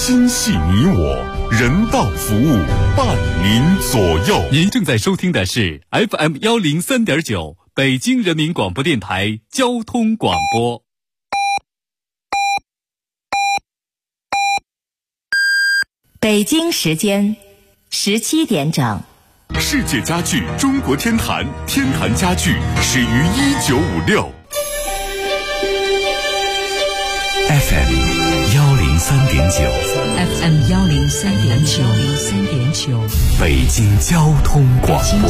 心系你我，人道服务，伴您左右。 您正在收听的是 FM 103.9北京人民广播电台交通广播。 北京时间17点整。 世界家具中国天坛，天坛家具始于1956。 FM 103.9，北京交通广播，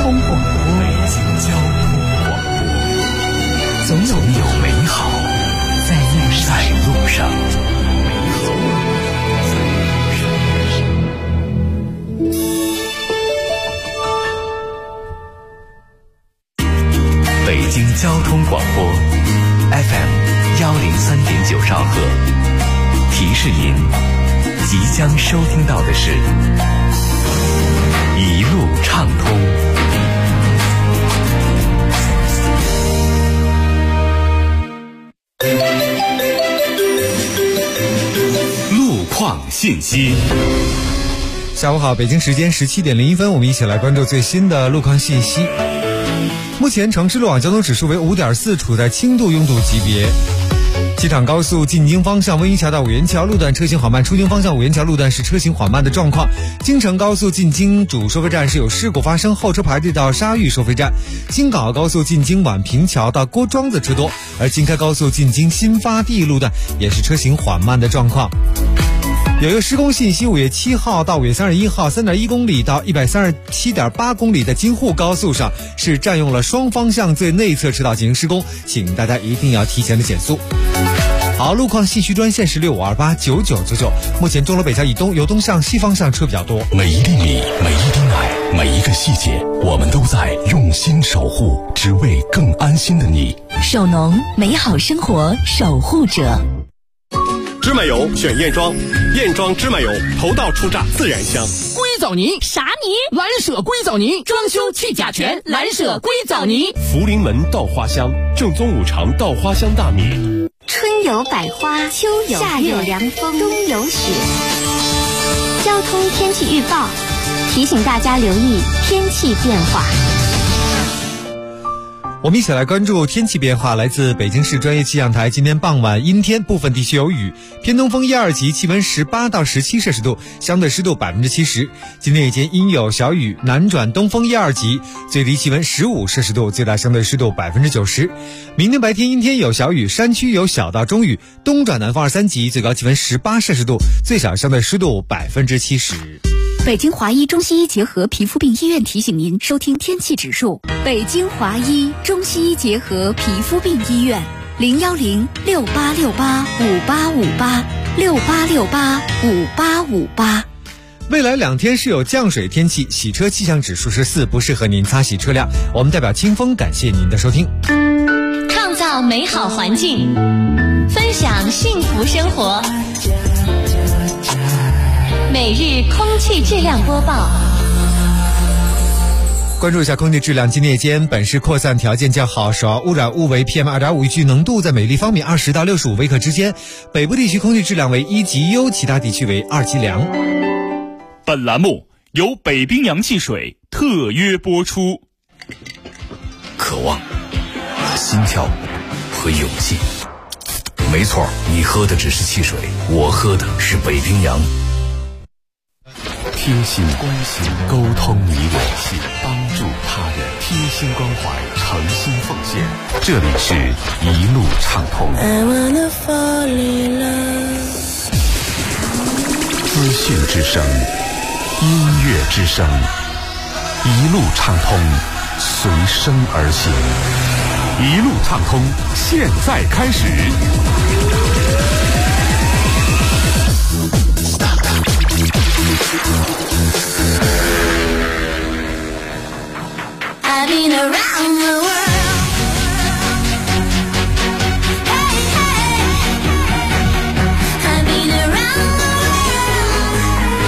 总有美好在路上。北京交通广播 FM 103.9兆赫，提示您即将收听到的是一路畅通。 路况信息。 下午好，北京时间17点01分，我们一起来关注最新的路况信息。目前城市路网交通指数为 5.4， 处在轻度拥堵级别。机场高速进京方向温榆桥到五元桥路段车型缓慢，出京方向五元桥路段是车型缓慢的状况。京承高速进京主收费站是有事故发生，后车排队到沙峪收费站。京港澳高速进京宛平桥到郭庄子车多，而京开高速进京新发地路段也是车型缓慢的状况。有一个施工信息，5月7号到5月31号 3.1 公里到 137.8 公里的京沪高速上是占用了双方向最内侧车道进行施工，请大家一定要提前的减速。好，路况信息专线是65289999，目前钟楼北桥以东由东向西方向车比较多。 每一粒米，每一滴奶，每一个细节，我们都在用心守护，只为更安心的你。 首农，美好生活守护者。 芝麻油选燕庄，燕庄芝麻油头道出榨自然香。 硅藻泥啥泥？蓝舍硅藻泥，装修去甲醛，蓝舍硅藻泥。 福临门稻花香，正宗五常稻花香大米。 春有百花，秋有夏有凉风，冬有雪。交通天气预报提醒大家留意天气变化。 我们一起来关注天气变化。来自北京市专业气象台，今天傍晚阴天，部分地区有雨，偏东风1、2级，气温18到17摄氏度，相对湿度70%。今天夜间阴有小雨，南转东风1、2级，最低气温15摄氏度，最大相对湿度90%。明天白天阴天有小雨，山区有小到中雨，东转南风2、3级，最高气温18摄氏度，最小相对湿度70%。 北京华医中西医结合皮肤病医院提醒您收听天气指数。北京华医中西医结合皮肤病医院，0106868585858，68685858。 未来2天是有降水天气，洗车气象指数是4，不适合您擦洗车辆。我们代表清风感谢您的收听。 创造美好环境，分享幸福生活。每日空气质量播报。 关注一下空气质量，今天夜间本市扩散条件较好，首要污染物为 PM2.5， 预计浓度在每立方米20到65微克之间，北部地区空气质量为1级优，其他地区为2级良。 本栏目由北冰洋汽水特约播出。 渴望、心跳和勇气，没错，你喝的只是汽水，我喝的是北冰洋。贴心关心，沟通你我，帮助他人，贴心关怀，诚心奉献。这里是一路畅通。资讯之声，音乐之声，一路畅通，随声而行。一路畅通，现在开始。 I've been around the world. Hey, hey. I've been around the world.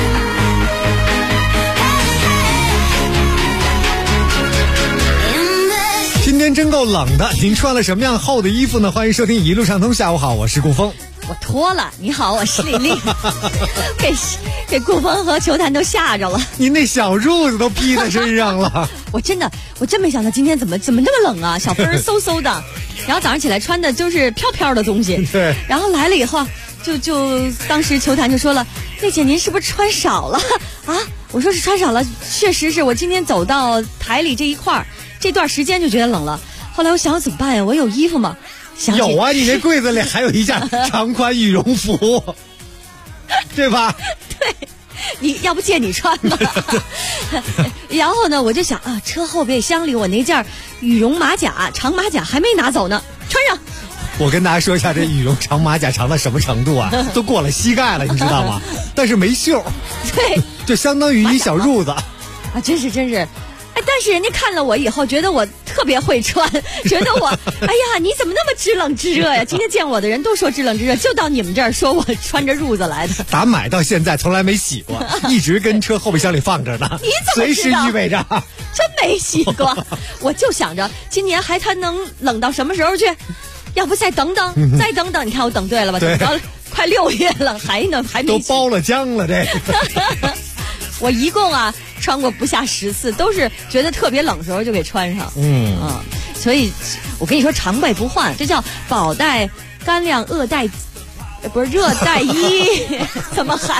Hey, hey. 今天真够冷的，您穿了什么样厚的衣服呢？欢迎收听一路畅通，下午好，我是顾峰。 我脱了。你好，我是李丽。给顾峰和球坛都吓着了。 你那小褥子都披在身上了。 我真没想到今天怎么这么冷啊，小风嗖嗖的。然后早上起来穿的就是飘飘的东西。 对。 然后来了以后，就当时球坛就说了，丽姐您是不是穿少了啊？我说是穿少了，确实是我今天走到台里这一块儿，这段时间就觉得冷了。后来我想怎么办呀？我有衣服吗？ 有啊，你那柜子里还有一件长款羽绒服，对吧？ 对，你要不借你穿吧。然后呢，我就想啊，车后备箱里我那件羽绒马甲、长马甲还没拿走呢，穿上。 我跟大家说一下，这羽绒长马甲长到什么程度啊？都过了膝盖了，你知道吗？但是没袖。 对， 就相当于一小褥子。 啊，真是。哎，但是人家看了我以后，觉得我特别会穿，觉得我，哎呀，你怎么那么知冷知热呀？今天见我的人都说知冷知热，就到你们这儿说我穿着褥子来的。 打买到现在从来没洗过，一直跟车后备箱里放着呢。 你怎么随时预备着。 真没洗过，我就想着今年还它能冷到什么时候去？要不再等等，再等等。你看我等对了吧？等到快6月了，还没都包了浆了这个。 我一共穿过不下10次，都是觉得特别冷的时候就给穿上。所以我跟你说，常备不换，这叫保带干晾热带衣。怎么喊？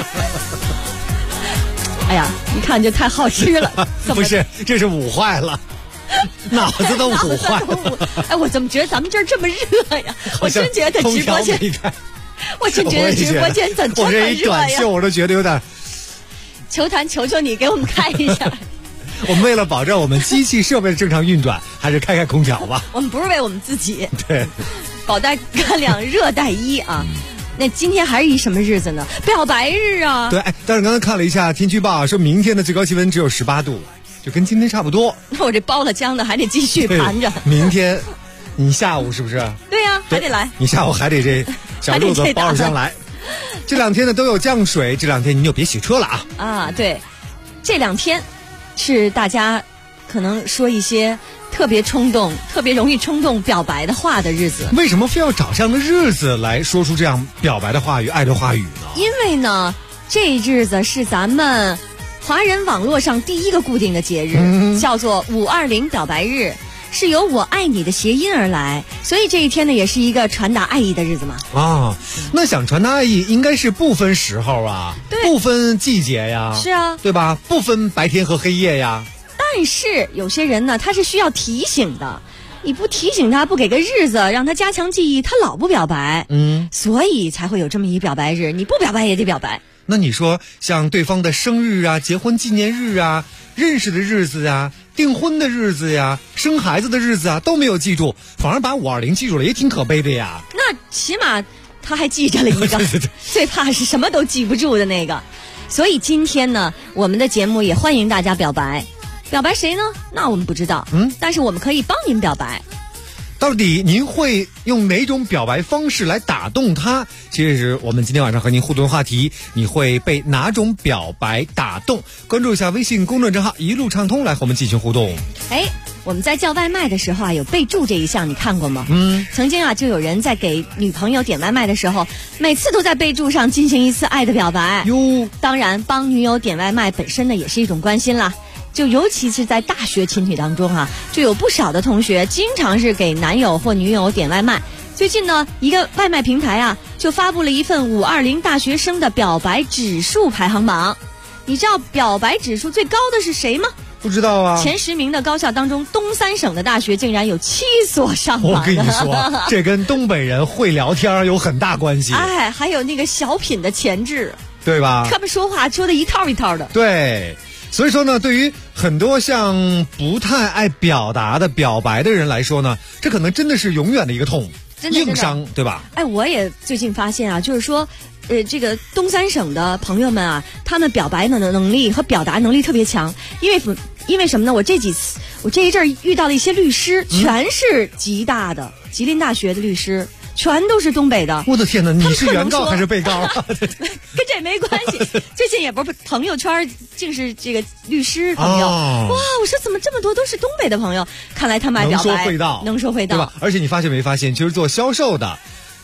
哎呀，一看就太好吃了。 不是，这是捂坏了。脑子都捂坏了。 哎，我怎么觉得咱们这儿这么热呀？我真觉得直播间，我真觉得直播间怎么这么热呀？ 我这一短袖我都觉得有点。 球坛，求求你给我们开一下。 我们为了保证我们机器设备的正常运转，还是开空调吧。 我们不是为我们自己。 对。 保带干晾热带衣啊。那今天还是一什么日子呢？表白日啊。 对，但是刚才看了一下天气预报，说明天的最高气温只有18度。就跟今天差不多。 那我这包了浆的还得继续盘着。 明天你下午是不是？ 对呀，还得来。 你下午还得这小褥子包着浆来。这2天呢都有降水，这2天你就别洗车了啊。 啊，对，这2天是大家可能说一些特别冲动、特别容易冲动表白的话的日子。 为什么非要找这样的日子来说出这样表白的话语、爱的话语呢？ 因为呢，这日子是咱们华人网络上第一个固定的节日，叫做520表白日，是由我爱你的谐音而来，所以这一天呢也是一个传达爱意的日子嘛。 那想传达爱意应该是不分时候啊，不分季节呀。 是啊， 对吧？不分白天和黑夜呀。 但是有些人呢，他是需要提醒的，你不提醒他，不给个日子让他加强记忆，他老不表白。所以才会有这么一表白日，你不表白也得表白。 那你说像对方的生日啊、结婚纪念日啊、认识的日子啊、订婚的日子呀、生孩子的日子啊都没有记住，反而把520记住了，也挺可悲的呀。 那起码他还记着了一个。最怕是什么都记不住的那个。所以今天呢，我们的节目也欢迎大家表白。表白谁呢？那我们不知道。但是我们可以帮您表白。 到底您会用哪种表白方式来打动他？其实是我们今天晚上和您互动的话题，你会被哪种表白打动？关注一下微信公众账号一路畅通，来和我们进行互动。 我们在叫外卖的时候有备注这一项，你看过吗？曾经就有人在给女朋友点外卖的时候，每次都在备注上进行一次爱的表白。当然帮女友点外卖本身呢也是一种关心啦。就尤其是在大学群体当中就有不少的同学经常是给男友或女友点外卖。最近呢，一个外卖平台就发布了一份520大学生的表白指数排行榜。你知道表白指数最高的是谁吗？ 不知道啊。 前10名的高校当中，东三省的大学竟然有7所上榜。 我跟你说，这跟东北人会聊天有很大关系。 还有那个小品的前置， 对吧？ 他们说话说的一套一套的。 对。所以说呢，对于很多像不太爱表达的表白的人来说呢，这可能真的是永远的一个痛，硬伤，对吧？我也最近发现就是说，这个东三省的朋友们他们表白的能力和表达能力特别强，因为什么呢？我这一阵儿遇到了一些律师，全是吉林大学的律师。全都是东北的。 我的天哪，你是原告还是被告？ 跟这没关系。最近也不是朋友圈竟是这个律师朋友。哇，我说怎么这么多都是东北的朋友？看来他们爱表白， 能说会道， 能说会道， 对吧？而且你发现没发现，其实做销售的，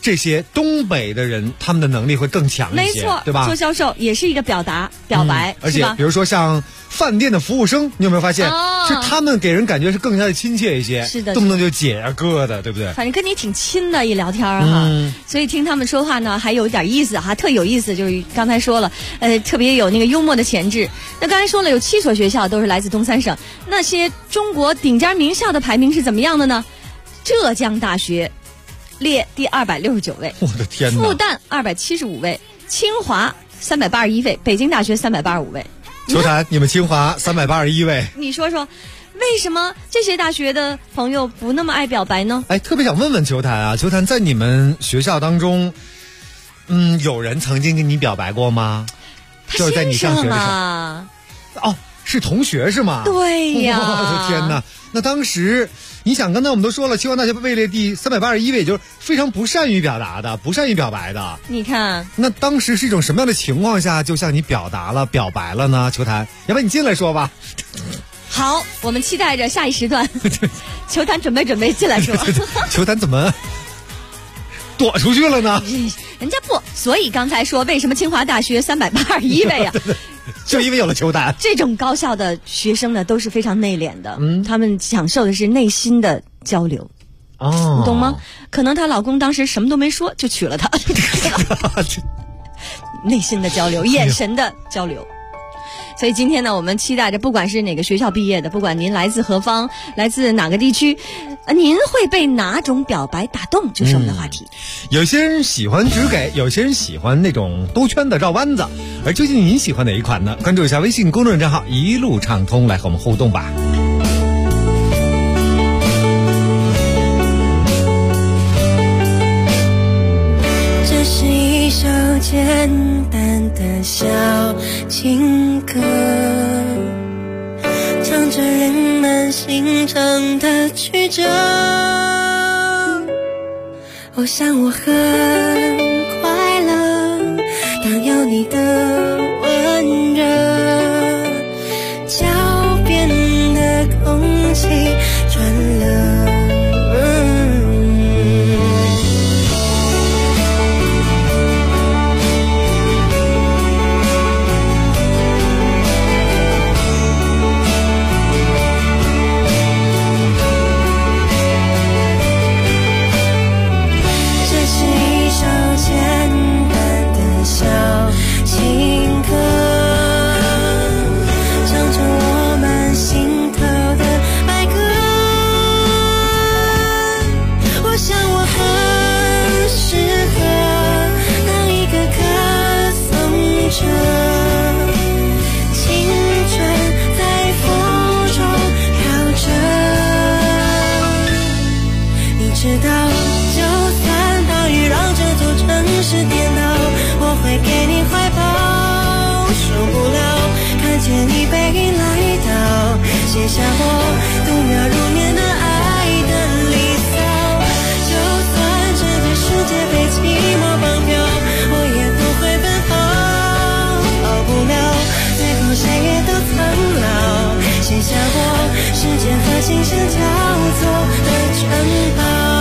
这些东北的人他们的能力会更强一些， 没错， 对吧？ 做销售也是一个表白， 而且比如说像饭店的服务生，你有没有发现，是他们给人感觉是更加的亲切一些， 是的， 动不动就姐啊哥的，对不对？ 反正跟你挺亲的，一聊天哈，所以听他们说话呢，还有点意思哈，特有意思。就是刚才说了，特别有那个幽默的潜质。那刚才说了，有7所学校都是来自东三省，那些中国顶尖名校的排名是怎么样的呢？浙江大学列第269位， 我的天哪！ 复旦275位，清华381位，北京大学385位。 球坛，你们清华381位， 你说说，为什么这些大学的朋友不那么爱表白呢？ 特别想问问球坛啊，球坛在你们学校当中，有人曾经跟你表白过吗？就是在你上学的时候。哦，是同学是吗？ 对呀！ 我的天哪！那当时你想，刚才我们都说了，清华大学位列第381位，就是非常不善于表达的，不善于表白的。 你看， 那当时是一种什么样的情况下，就向你表白了呢？球坛，要不然你进来说吧。 好，我们期待着下一时段。球坛准备进来说。 球坛怎么躲出去了呢？ 人家不，所以刚才说为什么清华大学381位啊？ 就因为有了球坛。 这种高校的学生呢，都是非常内敛的，他们享受的是内心的交流。 哦， 你懂吗？可能她老公当时什么都没说就娶了她。内心的交流，眼神的交流。所以今天呢，我们期待着，不管是哪个学校毕业的，不管您来自何方，来自哪个地区，您会被哪种表白打动，就是我们的话题。 有些人喜欢直给，有些人喜欢那种兜圈的绕弯子，而究竟您喜欢哪一款呢？关注一下微信公众账号一路畅通，来和我们互动吧。 这是一首简单的小情歌，唱着人们心肠的曲折。我想我很快乐，当有你的温热，脚边的空气转了。写下我度秒如年的爱的离骚，就算这个世界被寂寞绑票，我也不会奔跑，跑不了，最后谁也都苍老。写下我时间和琴声交错的城堡。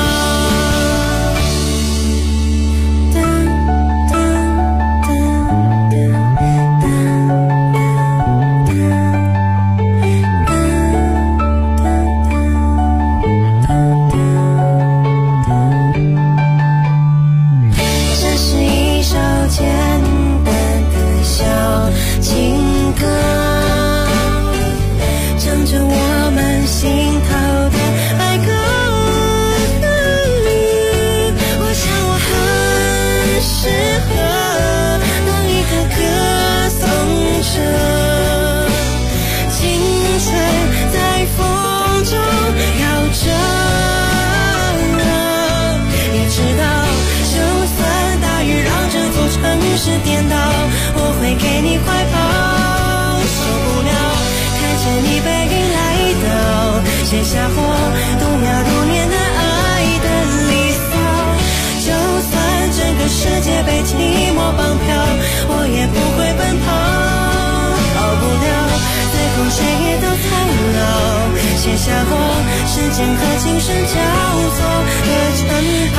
写下我度秒如年的爱的离骚，就算整个世界被寂寞绑票，我也不会奔跑，跑不了，最后谁也都苍老。写下我时间和琴声交错的城堡。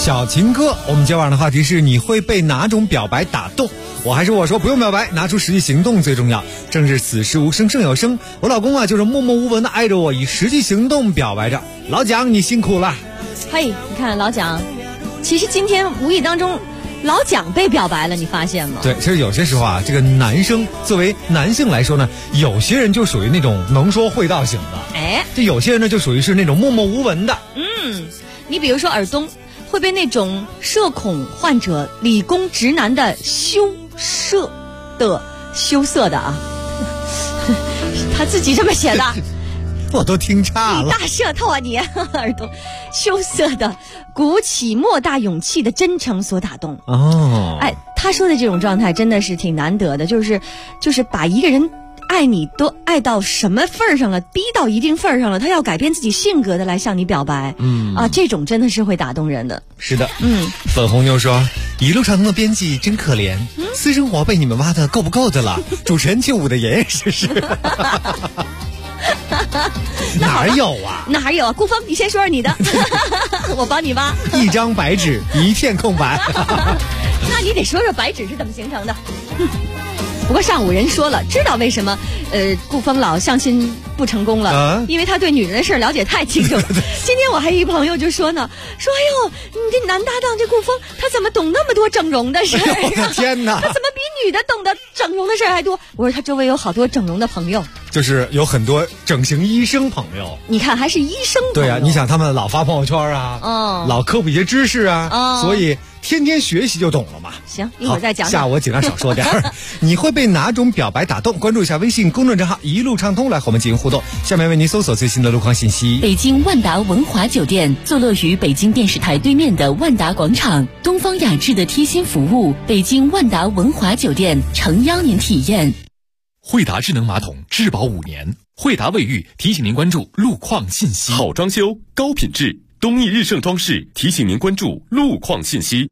小情歌。我们今晚的话题是你会被哪种表白打动？我说不用表白，拿出实际行动最重要。正是此时无声胜有声，我老公啊就是默默无闻的爱着我，以实际行动表白着。老蒋你辛苦了。 嘿，你看老蒋，其实今天无意当中老蒋被表白了，你发现吗？ 对，其实有些时候啊，这个男生作为男性来说呢，有些人就属于那种能说会道型的，这有些人呢就属于是那种默默无闻的。 你比如说尔东会被那种社恐患者、理工直男的羞涩的啊，他自己这么写的。 我都听岔了， 你大舌头啊你，耳朵羞涩的鼓起莫大勇气的真诚所打动。他说的这种状态真的是挺难得的，就是把一个人爱你都爱到什么份儿上了，逼到一定份儿上了，他要改变自己性格的来向你表白。这种真的是会打动人的。 是的。粉红妞说，一路畅通的编辑真可怜，私生活被你们挖的够不够的了，主持人却捂得严严实实。哪有啊？ 顾峰，你先说说你的，我帮你挖。 一张白纸，一片空白。 那你得说说白纸是怎么形成的。不过上午人说了，知道为什么顾峰老相亲不成功了，因为他对女人的事了解太清楚了。今天我还有一朋友就说呢，哎呦，你这男搭档这顾峰，他怎么懂那么多整容的事儿？ 我的天哪， 他怎么比女的懂得整容的事儿还多？我说他周围有好多整容的朋友， 就是有很多整形医生朋友。 你看还是医生朋友。 对啊，你想他们老发朋友圈啊，老科普一些知识啊，所以天天学习就懂了嘛。 行，一会儿再讲。 下午我尽量少说点儿。你会被哪种表白打动？关注一下微信公众账号一路畅通，来和我们进行互动。下面为您搜索最新的路况信息。 北京万达文华酒店坐落于北京电视台对面的万达广场，东方雅致的贴心服务，北京万达文华酒店诚邀您体验。 惠达智能马桶质保5年，惠达卫浴提醒您关注路况信息。 好装修，高品质，东义日盛装饰提醒您关注路况信息。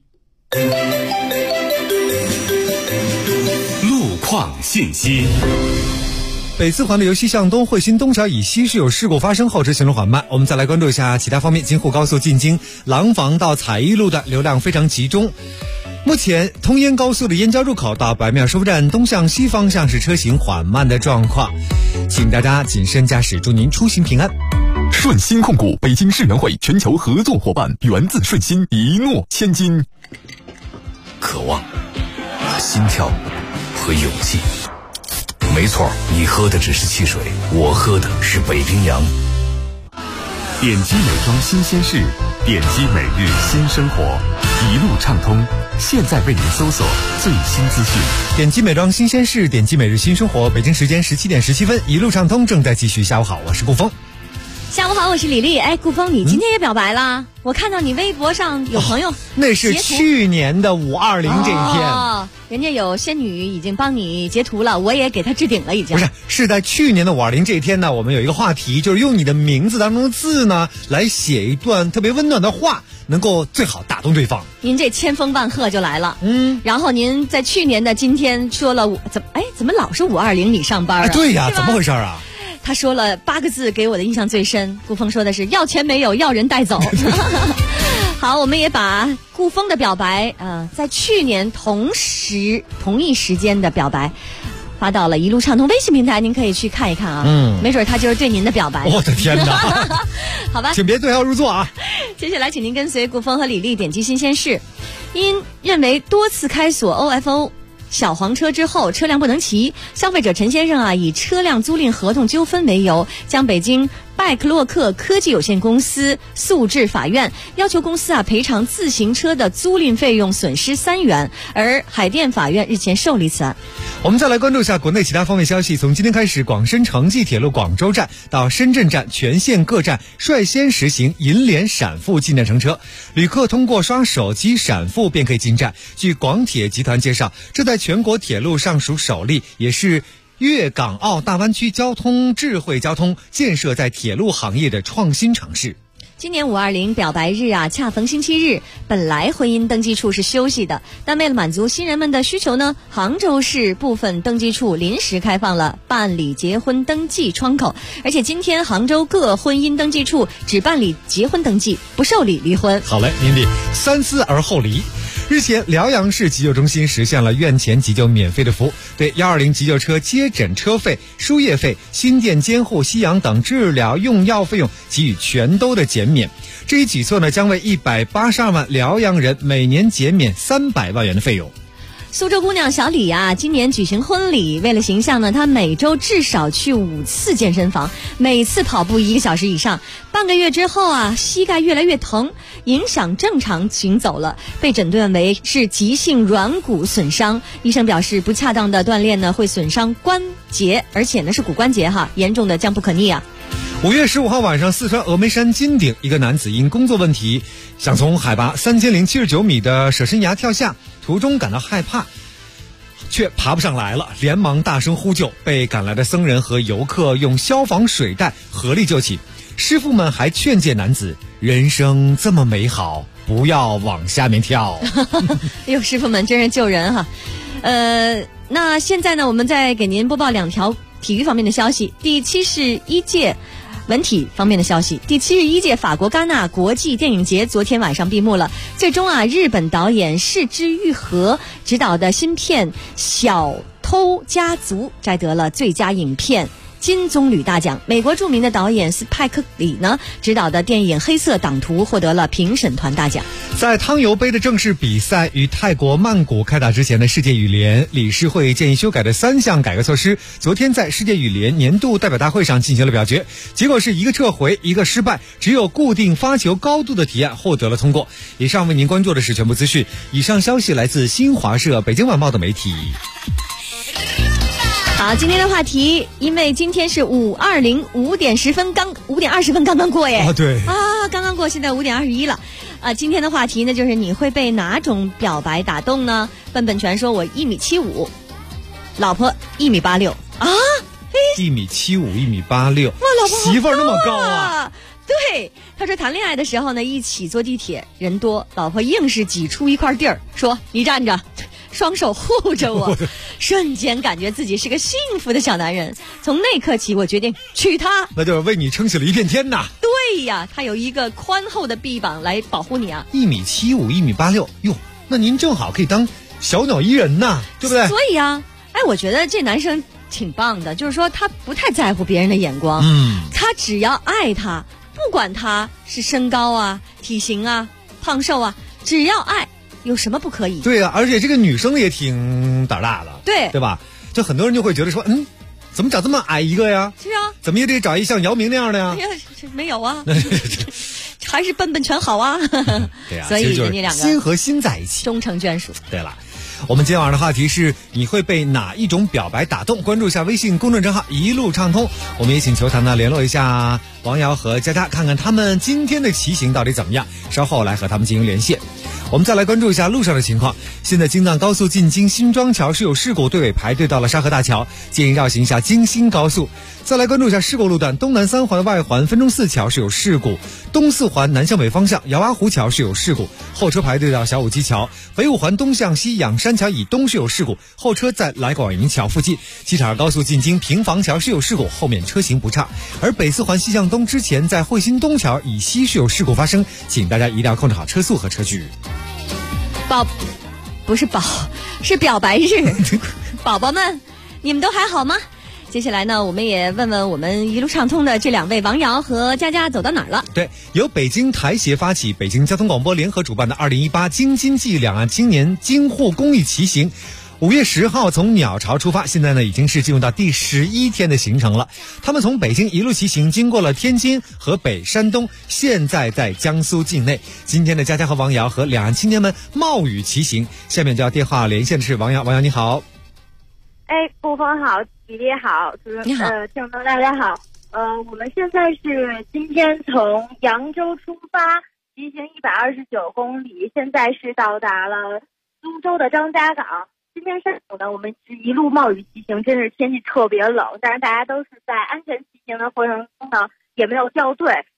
路况信息。 北四环的由西向东汇鑫东桥以西是有事故发生，后车行路缓慢。我们再来关注一下其他方面。京沪高速进京廊坊到采邑路的流量非常集中。目前通燕高速的燕郊入口到白庙收费站东向西方向是车行缓慢的状况，请大家谨慎驾驶，祝您出行平安。 顺心控股北京世园会全球合作伙伴，源自顺心，一诺千金。 渴望、心跳和勇气。没错，你喝的只是汽水，我喝的是北冰洋。 点击美妆新鲜事，点击每日新生活，一路畅通。现在为您搜索最新资讯。 点击美妆新鲜事，点击每日新生活。北京时间17点17分，一路畅通正在继续。下午好，我是顾峰。 下午好，我是李丽。顾峰，你今天也表白了？我看到你微博上有朋友那是去年的520这一天， 人家有仙女已经帮你截图了，我也给他置顶了已经。 不是在去年的520这一天呢，我们有一个话题，就是用你的名字当中的字呢，来写一段特别温暖的话，能够最好打动对方。 您这千风万鹤就来了，然后您在去年的今天说了，怎么老是520你上班啊？ 对呀，怎么回事啊？ 他说了8个字给我的印象最深，顾峰说的是要钱没有，要人带走。好，我们也把顾峰的表白在去年同一时间的表白发到了一路畅通微信平台，您可以去看一看啊。没准他就是对您的表白。 我的天哪！ 好吧， 请别对号入座啊。 接下来请您跟随顾峰和李丽点击新鲜事。因认为多次开锁 OFO小黄车之后车辆不能骑，消费者陈先生以车辆租赁合同纠纷为由，将北京拜克洛克科技有限公司诉至法院，要求公司赔偿自行车的租赁费用损失3元，而海淀法院日前受理此案。 我们再来关注一下国内其他方面消息。从今天开始，广深城际铁路广州站到深圳站全线各站率先实行银联闪付进站乘车，旅客通过刷手机闪付便可以进站。据广铁集团介绍，这在全国铁路上属首例，也是粤港澳大湾区智慧交通建设在铁路行业的创新尝试。 今年520表白日啊，恰逢星期日，本来婚姻登记处是休息的，但为了满足新人们的需求呢，杭州市部分登记处临时开放了办理结婚登记窗口，而且今天杭州各婚姻登记处只办理结婚登记，不受理离婚。 好嘞，您得三思而后离。日前，辽阳市急救中心实现了院前急救免费的服务，对120急救车接诊车费、输液费、心电监护、吸氧等治疗用药费用给予全都的减免。这一举措呢，将为182万辽阳人每年减免300万元的费用。 苏州姑娘小李啊，今年举行婚礼，为了形象呢，她每周至少去5次健身房，每次跑步1个小时以上。半个月之后啊，膝盖越来越疼，影响正常行走了，被诊断为是急性软骨损伤。医生表示，不恰当的锻炼呢，会损伤关节，而且呢是骨关节哈，严重的将不可逆啊。 5月15号晚上，四川峨眉山金顶，一个男子因工作问题，想从海拔3079米的舍身崖跳下，途中感到害怕，却爬不上来了，连忙大声呼救，被赶来的僧人和游客用消防水袋合力救起。师傅们还劝诫男子，人生这么美好，不要往下面跳。 哎呦，师傅们真是救人哈。那现在呢，我们再给您播报2条体育方面的消息。第71届文体方面的消息，第71届法国戛纳国际电影节昨天晚上闭幕了。最终啊，日本导演是枝裕和执导的新片《小偷家族》摘得了最佳影片金棕榈大奖。美国著名的导演斯派克里呢执导的电影《黑色党徒》获得了评审团大奖。 在汤尤杯的正式比赛与泰国曼谷开打之前的世界羽联理事会建议修改的3项改革措施，昨天在世界羽联年度代表大会上进行了表决，结果是1个撤回1个失败，只有固定发球高度的提案获得了通过。以上为您关注的是全部资讯，以上消息来自新华社、北京晚报的媒体。 好，今天的话题，因为今天是520 5点10分5点20分刚刚过耶。 啊，对啊，刚刚过，现在5点21了。今天的话题呢，就是你会被哪种表白打动呢？笨笨全说我1.75米，老婆1.86米啊 ，1.75米1.86米， 哇，老婆媳妇儿那么高啊！ 对，他说谈恋爱的时候呢，一起坐地铁，人多，老婆硬是挤出一块地儿，说你站着。双手护着我，瞬间感觉自己是个幸福的小男人。从那刻起，我决定娶她， 那就是为你撑起了一片天呐。 对呀，他有一个宽厚的臂膀来保护你啊。 1.75米1.86米，哟，那您正好可以当小鸟依人呐，对不对？ 所以啊，我觉得这男生挺棒的，就是说他不太在乎别人的眼光，他只要爱他，不管他是身高啊、体型啊、胖瘦啊，只要爱。有什么不可以？ 对啊，而且这个女生也挺胆大的，对吧？就很多人就会觉得说，怎么找这么矮一个呀？ 是啊， 怎么也得找一像姚明那样的呀？ 哎呀，没有啊，还是笨笨全好啊。 对啊， 所以人家两个心和心在一起， 终成眷属。 对了。我们今天晚上的话题是你会被哪一种表白打动？关注一下微信公众账号一路畅通。我们也请球坛呢联络一下王瑶和佳佳，看看他们今天的骑行到底怎么样，稍后来和他们进行连线。我们再来关注一下路上的情况。现在京藏高速进京新庄桥是有事故，队尾排队到了沙河大桥，建议绕行一下京新高速。再来关注一下事故路段，东南3环外环分钟寺桥是有事故，东4环南向北方向姚洼湖桥是有事故，后车排队到小武基桥，北5环东向西仰山桥以东是有事故，后车在来广营桥附近。机场高速进京平房桥是有事故，后面车行不畅。而北4环西向东之前在汇新东桥以西是有事故发生，请大家一定要控制好车速和车距。 是表白日，宝宝们，你们都还好吗？接下来呢，我们也问问我们一路畅通的这2位王瑶和佳佳走到哪儿了。 对，由北京台协发起，北京交通广播联合主办的2018京津冀两岸青年京沪公益骑行，5月10号从鸟巢出发，现在呢已经是进入到第11天的行程了。他们从北京一路骑行，经过了天津、河北、山东，现在在江苏境内。今天的佳佳和王瑶和两岸青年们冒雨骑行。下面就要电话连线的是王瑶，王瑶你好。 顾峰好，姐姐好， 你好， 听众大家好。我们现在是今天从扬州出发，骑行129公里，现在是到达了苏州的张家港。今天上午呢，我们是一路冒雨骑行，真是天气特别冷，但是大家都是在安全骑行的过程中呢，也没有掉队，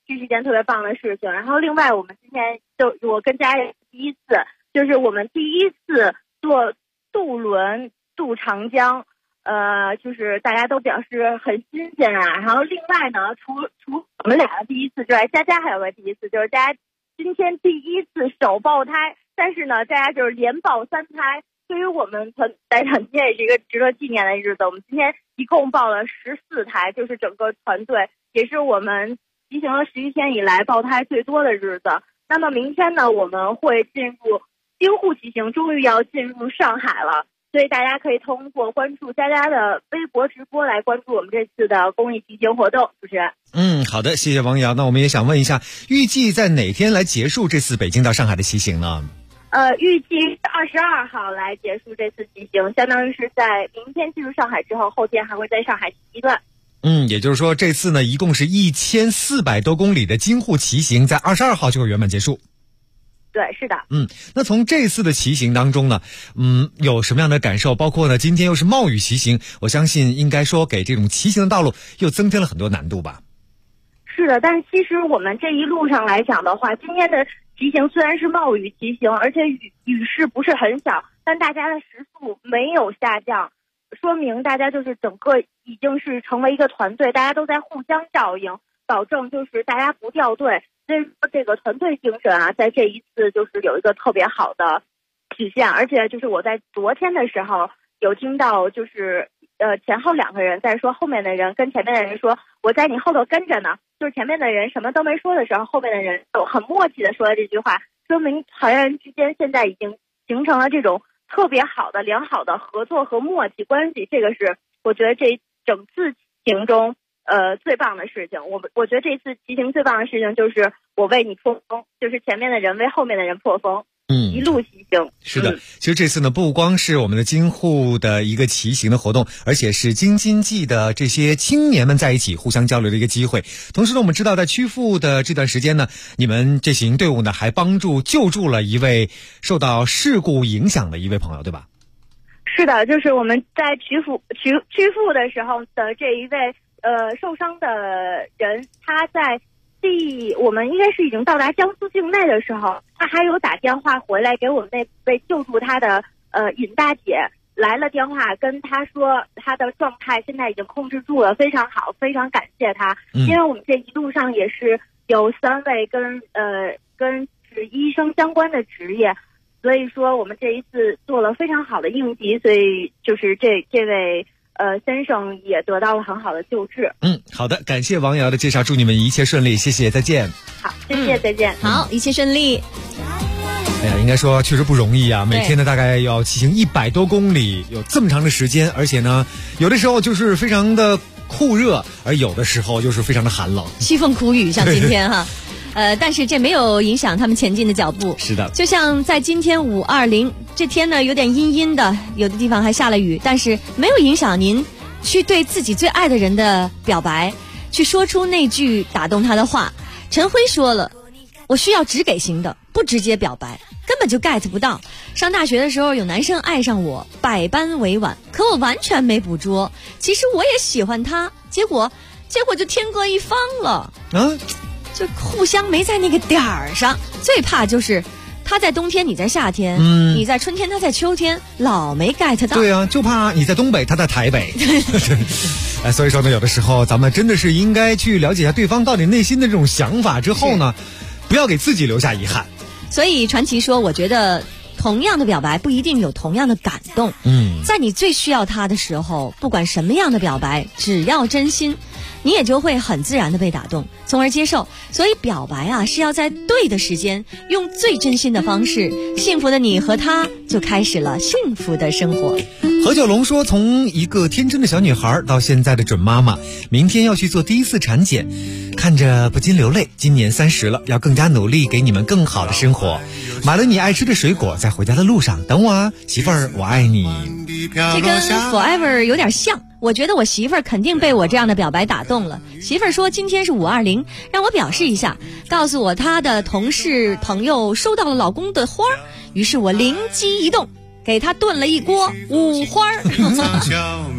这是一件特别棒的事情。然后另外我们今天我跟家人第一次，就是我们第一次坐渡轮渡长江，就是大家都表示很新鲜啊。然后另外呢，除我们俩的第一次之外，佳佳还有个第一次，就是大家今天第一次首胞胎，但是呢，大家就是连抱3胎。对于我们团来讲，今天也是一个值得纪念的日子。我们今天一共抱了14胎，就是整个团队，也是我们骑行了11天以来抱胎最多的日子。那么明天呢，我们会进入京沪骑行，终于要进入上海了。所以大家可以通过关注佳佳的微博直播来关注我们这次的公益骑行活动。主持人， 好的，谢谢王瑶。那我们也想问一下，预计在哪天来结束这次北京到上海的骑行呢？ 预计22号来结束这次骑行，相当于是在明天进入上海之后，后天还会在上海骑一段。 也就是说这次呢，一共是1400多公里的京沪骑行，在22号就会圆满结束。 对，是的。 那从这次的骑行当中呢，有什么样的感受？包括呢，今天又是冒雨骑行，我相信应该说给这种骑行的道路又增添了很多难度吧？ 是的，但是其实我们这一路上来讲的话，今天的骑行虽然是冒雨骑行，而且雨势不是很小，但大家的时速没有下降，说明大家就是整个已经是成为一个团队，大家都在互相照应，保证就是大家不掉队。所以说这个团队精神啊，在这一次就是有一个特别好的体现。而且就是我在昨天的时候有听到，就是前后2个人在说，后面的人跟前面的人说我在你后头跟着呢，就是前面的人什么都没说的时候，后面的人有很默契的说了这句话，说明团员之间现在已经形成了这种特别好的良好的合作和默契关系。这个是我觉得这整次骑行中最棒的事情。我觉得这次骑行最棒的事情就是我为你破风，就是前面的人为后面的人破风。一路骑行。 是的，其实这次呢，不光是我们的京沪的一个骑行的活动，而且是京津冀的这些青年们在一起互相交流的一个机会。同时呢，我们知道在曲阜的这段时间呢，你们这行队伍呢还救助了一位受到事故影响的一位朋友，对吧？ 是的，就是我们在曲阜的时候的这一位受伤的人，他在我们应该是已经到达江苏境内的时候，他还有打电话回来给我们那位救助他的尹大姐来了电话，跟他说他的状态现在已经控制住了，非常好，非常感谢他。因为我们这一路上也是有3位跟是医生相关的职业，所以说我们这一次做了非常好的应急，所以就是这位先生也得到了很好的救治。 好的，感谢王瑶的介绍，祝你们一切顺利，谢谢，再见。 好，谢谢，再见。 好，一切顺利。 哎呀，应该说确实不容易啊！每天呢大概要骑行100多公里，有这么长的时间，而且呢，有的时候就是非常的酷热，而有的时候就是非常的寒冷， 凄风苦雨，像今天哈。但是这没有影响他们前进的脚步。 是的， 就像在今天520这天呢，有点阴阴的，有的地方还下了雨，但是没有影响您去对自己最爱的人的表白，去说出那句打动他的话。陈辉说了，我需要直给型的，不直接表白，根本就 get 不到。上大学的时候有男生爱上我，百般委婉，可我完全没捕捉。其实我也喜欢他，结果就天各一方了。就互相没在那个点儿上。最怕就是他在冬天，你在夏天，你在春天，他在秋天，老没 get 到。 对啊，就怕你在东北，他在台北。所以说呢，有的时候咱们真的是应该去了解一下对方到底内心的这种想法之后呢，不要给自己留下遗憾。 所以传奇说，我觉得同样的表白不一定有同样的感动。在你最需要他的时候，不管什么样的表白，只要真心，你也就会很自然的被打动，从而接受。所以表白啊，是要在对的时间，用最真心的方式，幸福的你和他就开始了幸福的生活。 何九龙说，从一个天真的小女孩到现在的准妈妈，明天要去做第1次产检，看着不禁流泪。今年30了，要更加努力，给你们更好的生活。买了你爱吃的水果，在回家的路上等我啊，媳妇儿，我爱你。 这跟 Forever 有点像，我觉得我媳妇儿肯定被我这样的表白打动了。媳妇儿说今天是520，让我表示一下，告诉我她的同事朋友收到了老公的花，于是我灵机一动，给他炖了一锅五花。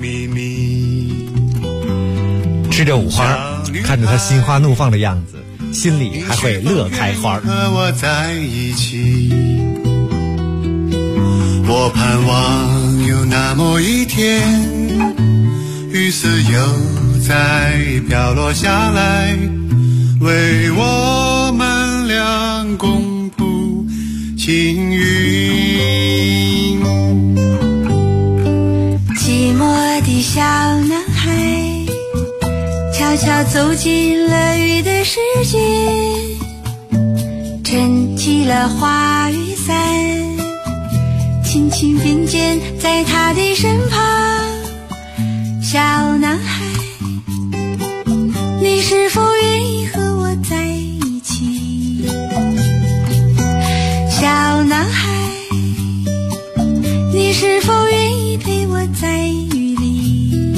吃着五花，看着他心花怒放的样子， 心里还会乐开花。 和我在一起，我盼望有那么一天，雨丝又再飘落下来，为我们俩共谱青云。 寂寞的小男孩悄悄走进了雨的世界，撑起了花雨伞，轻轻并肩在他的身旁。小男孩，你是否愿意和我在一起？小男孩，你是否愿意陪我在雨里？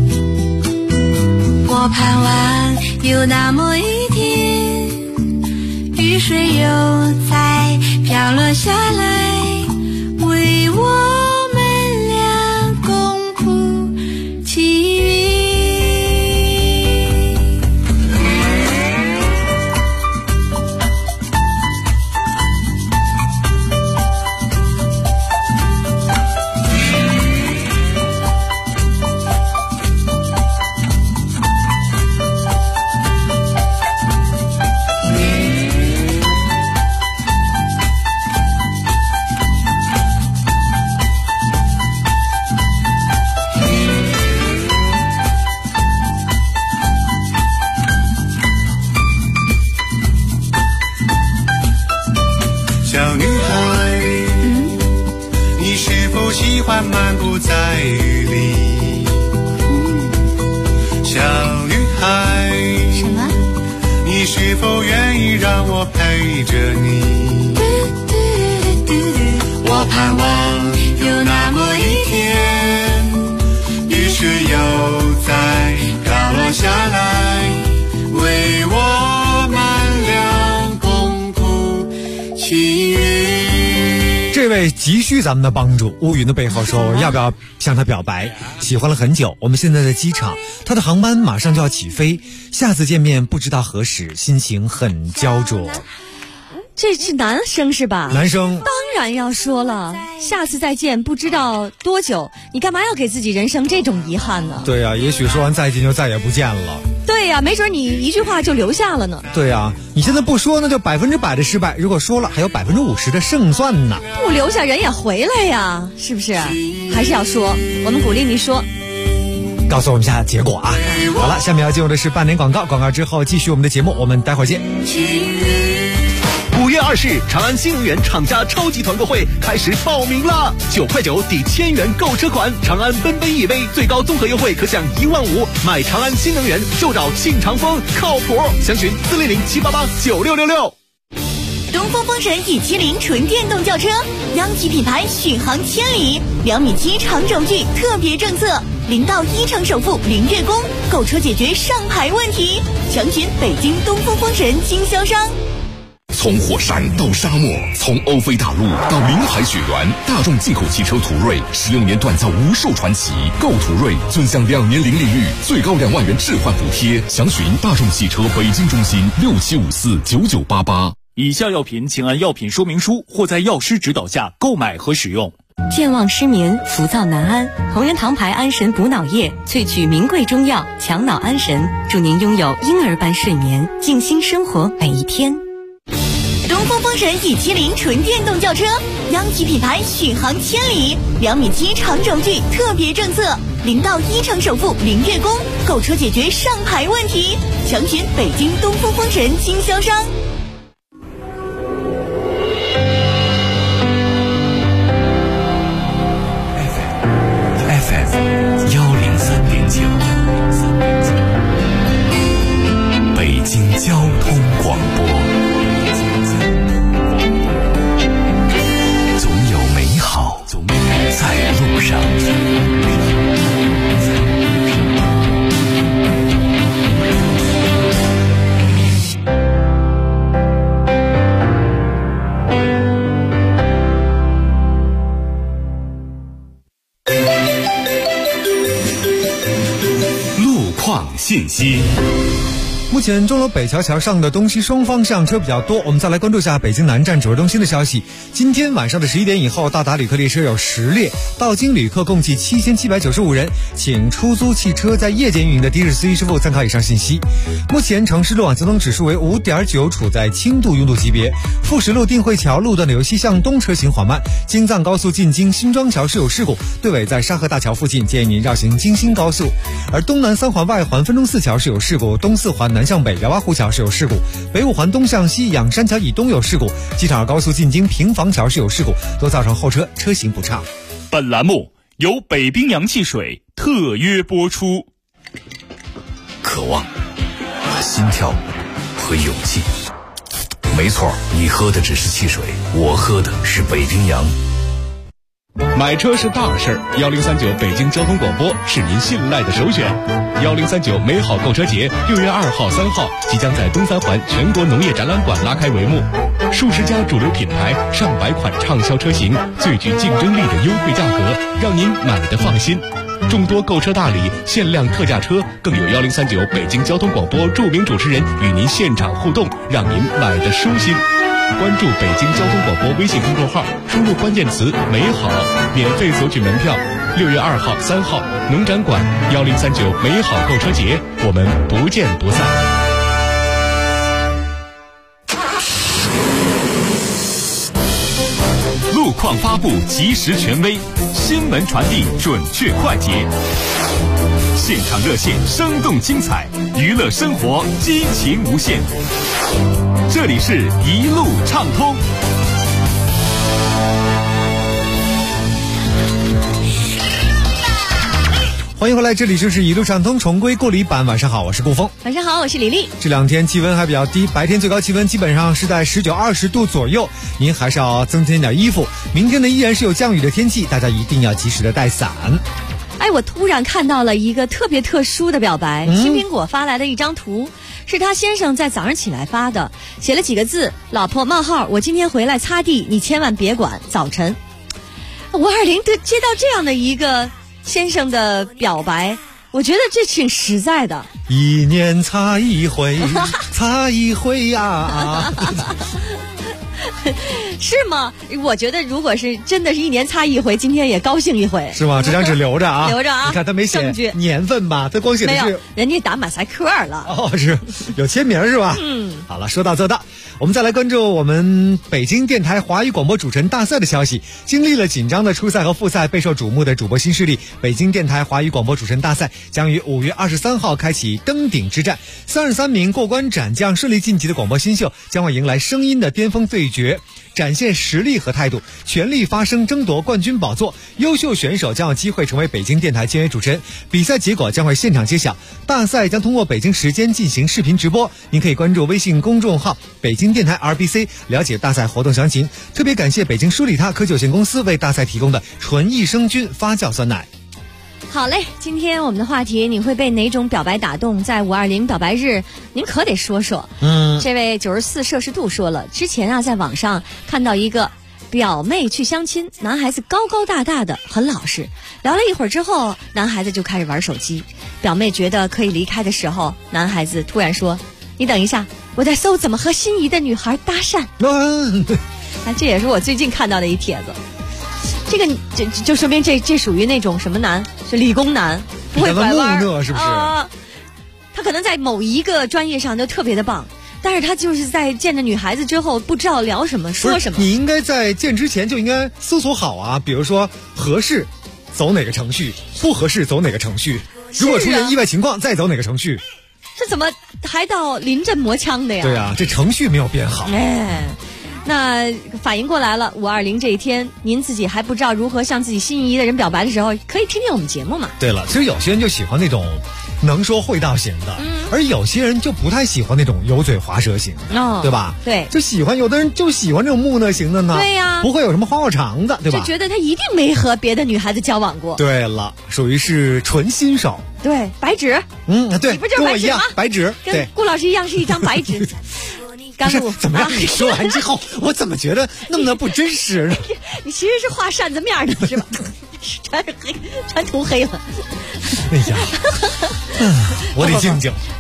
我盼望有那么一天，雨水又再飘落下来，为我们俩共谱青云。 小女孩，你是否喜欢漫步在雨里？小女孩， 什么？ 你是否愿意让我陪着你？我盼望有那么一天，雨水又再飘落下来，为我们俩共谱青云。 这位急需咱们的帮助，乌云的背后说要不要向他表白，喜欢了很久，我们现在在机场，他的航班马上就要起飞，下次见面不知道何时，心情很焦灼。 这是男生是吧？ 男生当然要说了，下次再见不知道多久，你干嘛要给自己人生这种遗憾呢？ 对呀，也许说完再见就再也不见了。 对呀，没准你一句话就留下了呢。 对呀，你现在不说那就100%的失败，如果说了还有50%的胜算呢。 不留下人也回来呀，是不是？还是要说，我们鼓励你说。 告诉我们一下结果啊！好了，下面要进入的是半年广告，广告之后继续我们的节目，我们待会儿见。 5月20日，长安新能源厂家超级团购会开始报名啦！9块9抵1000元购车款，长安奔奔 EV 最高综合优惠可享15000，买长安新能源就找庆长风，靠谱！详询400-788-9666。 东风风神E70纯电动轿车，央企品牌续航千里，2.7米长轴距特别政策，0到1成首付0月供，购车解决上牌问题。详询北京东风风神经销商。 从火山到沙漠，从欧菲大陆到临海雪原，大众进口汽车途锐16年锻造无数传奇。购途锐尊享2年零利率，最高2万元置换补贴。详询大众汽车北京中心67549988。 以下药品请按药品说明书或在药师指导下购买和使用。 健忘失眠、浮躁难安，同仁堂牌安神补脑液萃取名贵中药，强脑安神，祝您拥有婴儿般睡眠，静心生活每一天。 东风风神E70纯电动轿车，央企品牌续航千里，2.7米长轴距特别政策，0到1成首付0月供，购车解决上牌问题。详询北京东风风神经销商。 103.9，北京交通广播。总有美好在路上。 路况信息。 目前钟楼北桥桥上的东西双方向车比较多，我们再来关注一下北京南站指挥中心的消息。今天晚上的11点以后到达旅客列车有10列，到京旅客共计7795人，请出租汽车在夜间运营的的士司机师傅参考以上信息。目前城市路网交通指数为5.9，处在轻度拥堵级别。富石路定慧桥路段的由西向东车行缓慢，京藏高速进京新庄桥是有事故，队尾在沙河大桥附近，建议您绕行京新高速。而东南三环外环分钟寺桥是有事故，东四环南向北辽洼湖桥是有事故，北五环东向西仰山桥以东有事故，机场高速进京平房桥是有事故，都造成后车车行不畅。 本栏目由北冰洋汽水特约播出。 渴望和心跳和勇气，没错，你喝的只是汽水，我喝的是北冰洋。 买车是大事儿，1039北京交通广播是您信赖的首选。1039美好购车节6月2号、3号即将在东三环全国农业展览馆拉开帷幕，数十家主流品牌、上百款畅销车型，最具竞争力的优惠价格，让您买得放心。众多购车大礼、限量特价车，更有1039北京交通广播著名主持人与您现场互动，让您买得舒心。关注北京交通广播微信公众号，输入关键词美好，免费索取门票。6月2号、3号农展馆1039美好购车节，我们不见不散。 路况发布及时权威，新闻传递准确快捷，现场热线生动精彩，娱乐生活激情无限。这里是一路畅通。 欢迎回来，这里就是一路畅通重归故里版。晚上好，我是顾峰。 晚上好，我是李丽。 这两天气温还比较低，白天最高气温基本上是在19、20度左右，您还是要增添点衣服。明天呢依然是有降雨的天气，大家一定要及时的带伞。 哎，我突然看到了一个特别特殊的表白，青苹果发来的一张图，是他先生在早上起来发的，写了几个字：老婆冒号，我今天回来擦地，你千万别管。早晨，520的接到这样的一个先生的表白，我觉得这挺实在的。 一年擦一回，擦一回呀。 是吗？我觉得如果是真的是一年擦一回，今天也高兴一回， 是吗？这张纸留着啊， 留着啊。 你看他没写年份吧？他光写的是没有，人家打马赛克了。 哦，是有签名是吧？好了，说到做到。我们再来关注我们北京电台华语广播主持人大赛的消息。经历了紧张的初赛和复赛，备受瞩目的主播新势力北京电台华语广播主持人大赛将于5月23号开启登顶之战。33名过关斩将顺利晋级的广播新秀将会迎来声音的巅峰对决，展现实力和态度，全力发声争夺冠军宝座。优秀选手将有机会成为北京电台签约主持人。比赛结果将会现场揭晓。大赛将通过北京时间进行视频直播，您可以关注微信公众号北京电台 RBC 了解大赛活动详情。特别感谢北京舒利他科技有限公司为大赛提供的纯益生菌发酵酸奶。 好嘞，今天我们的话题，你会被哪种表白打动？在520表白日，您可得说说。这位94摄氏度说了，之前啊在网上看到一个表妹去相亲，男孩子高高大大的，很老实。聊了一会儿之后，男孩子就开始玩手机。表妹觉得可以离开的时候，男孩子突然说：“你等一下，我在搜怎么和心仪的女孩搭讪。”这也是我最近看到的一帖子。这个就说明这属于那种什么男，是理工男，不会拐弯， 是不是？ 他可能在某一个专业上就特别的棒，但是他就是在见着女孩子之后不知道聊什么说什么。 你应该在见之前就应该搜索好啊，比如说合适走哪个程序，不合适走哪个程序，如果出现意外情况再走哪个程序。 这怎么还到临阵磨枪的呀？ 对啊，这程序没有编好。 那反应过来了，520这一天，您自己还不知道如何向自己心仪的人表白的时候，可以听听我们节目嘛。 对了，其实有些人就喜欢那种能说会道型的，而有些人就不太喜欢那种油嘴滑舌型的，对吧？ 对， 就喜欢有的人就喜欢这种木讷型的呢。 对呀， 不会有什么花花肠的，对吧？ 就觉得他一定没和别的女孩子交往过。 对了，属于是纯新手。 对，白纸。 对， 你不就是白纸吗？ 跟我一样，白纸， 跟顾老师一样是一张白纸。甘露怎么样？你说完之后，我怎么觉得那么的不真实呢？ 你其实是画扇子面的是吧？全涂黑了。 哎呀，我得静静。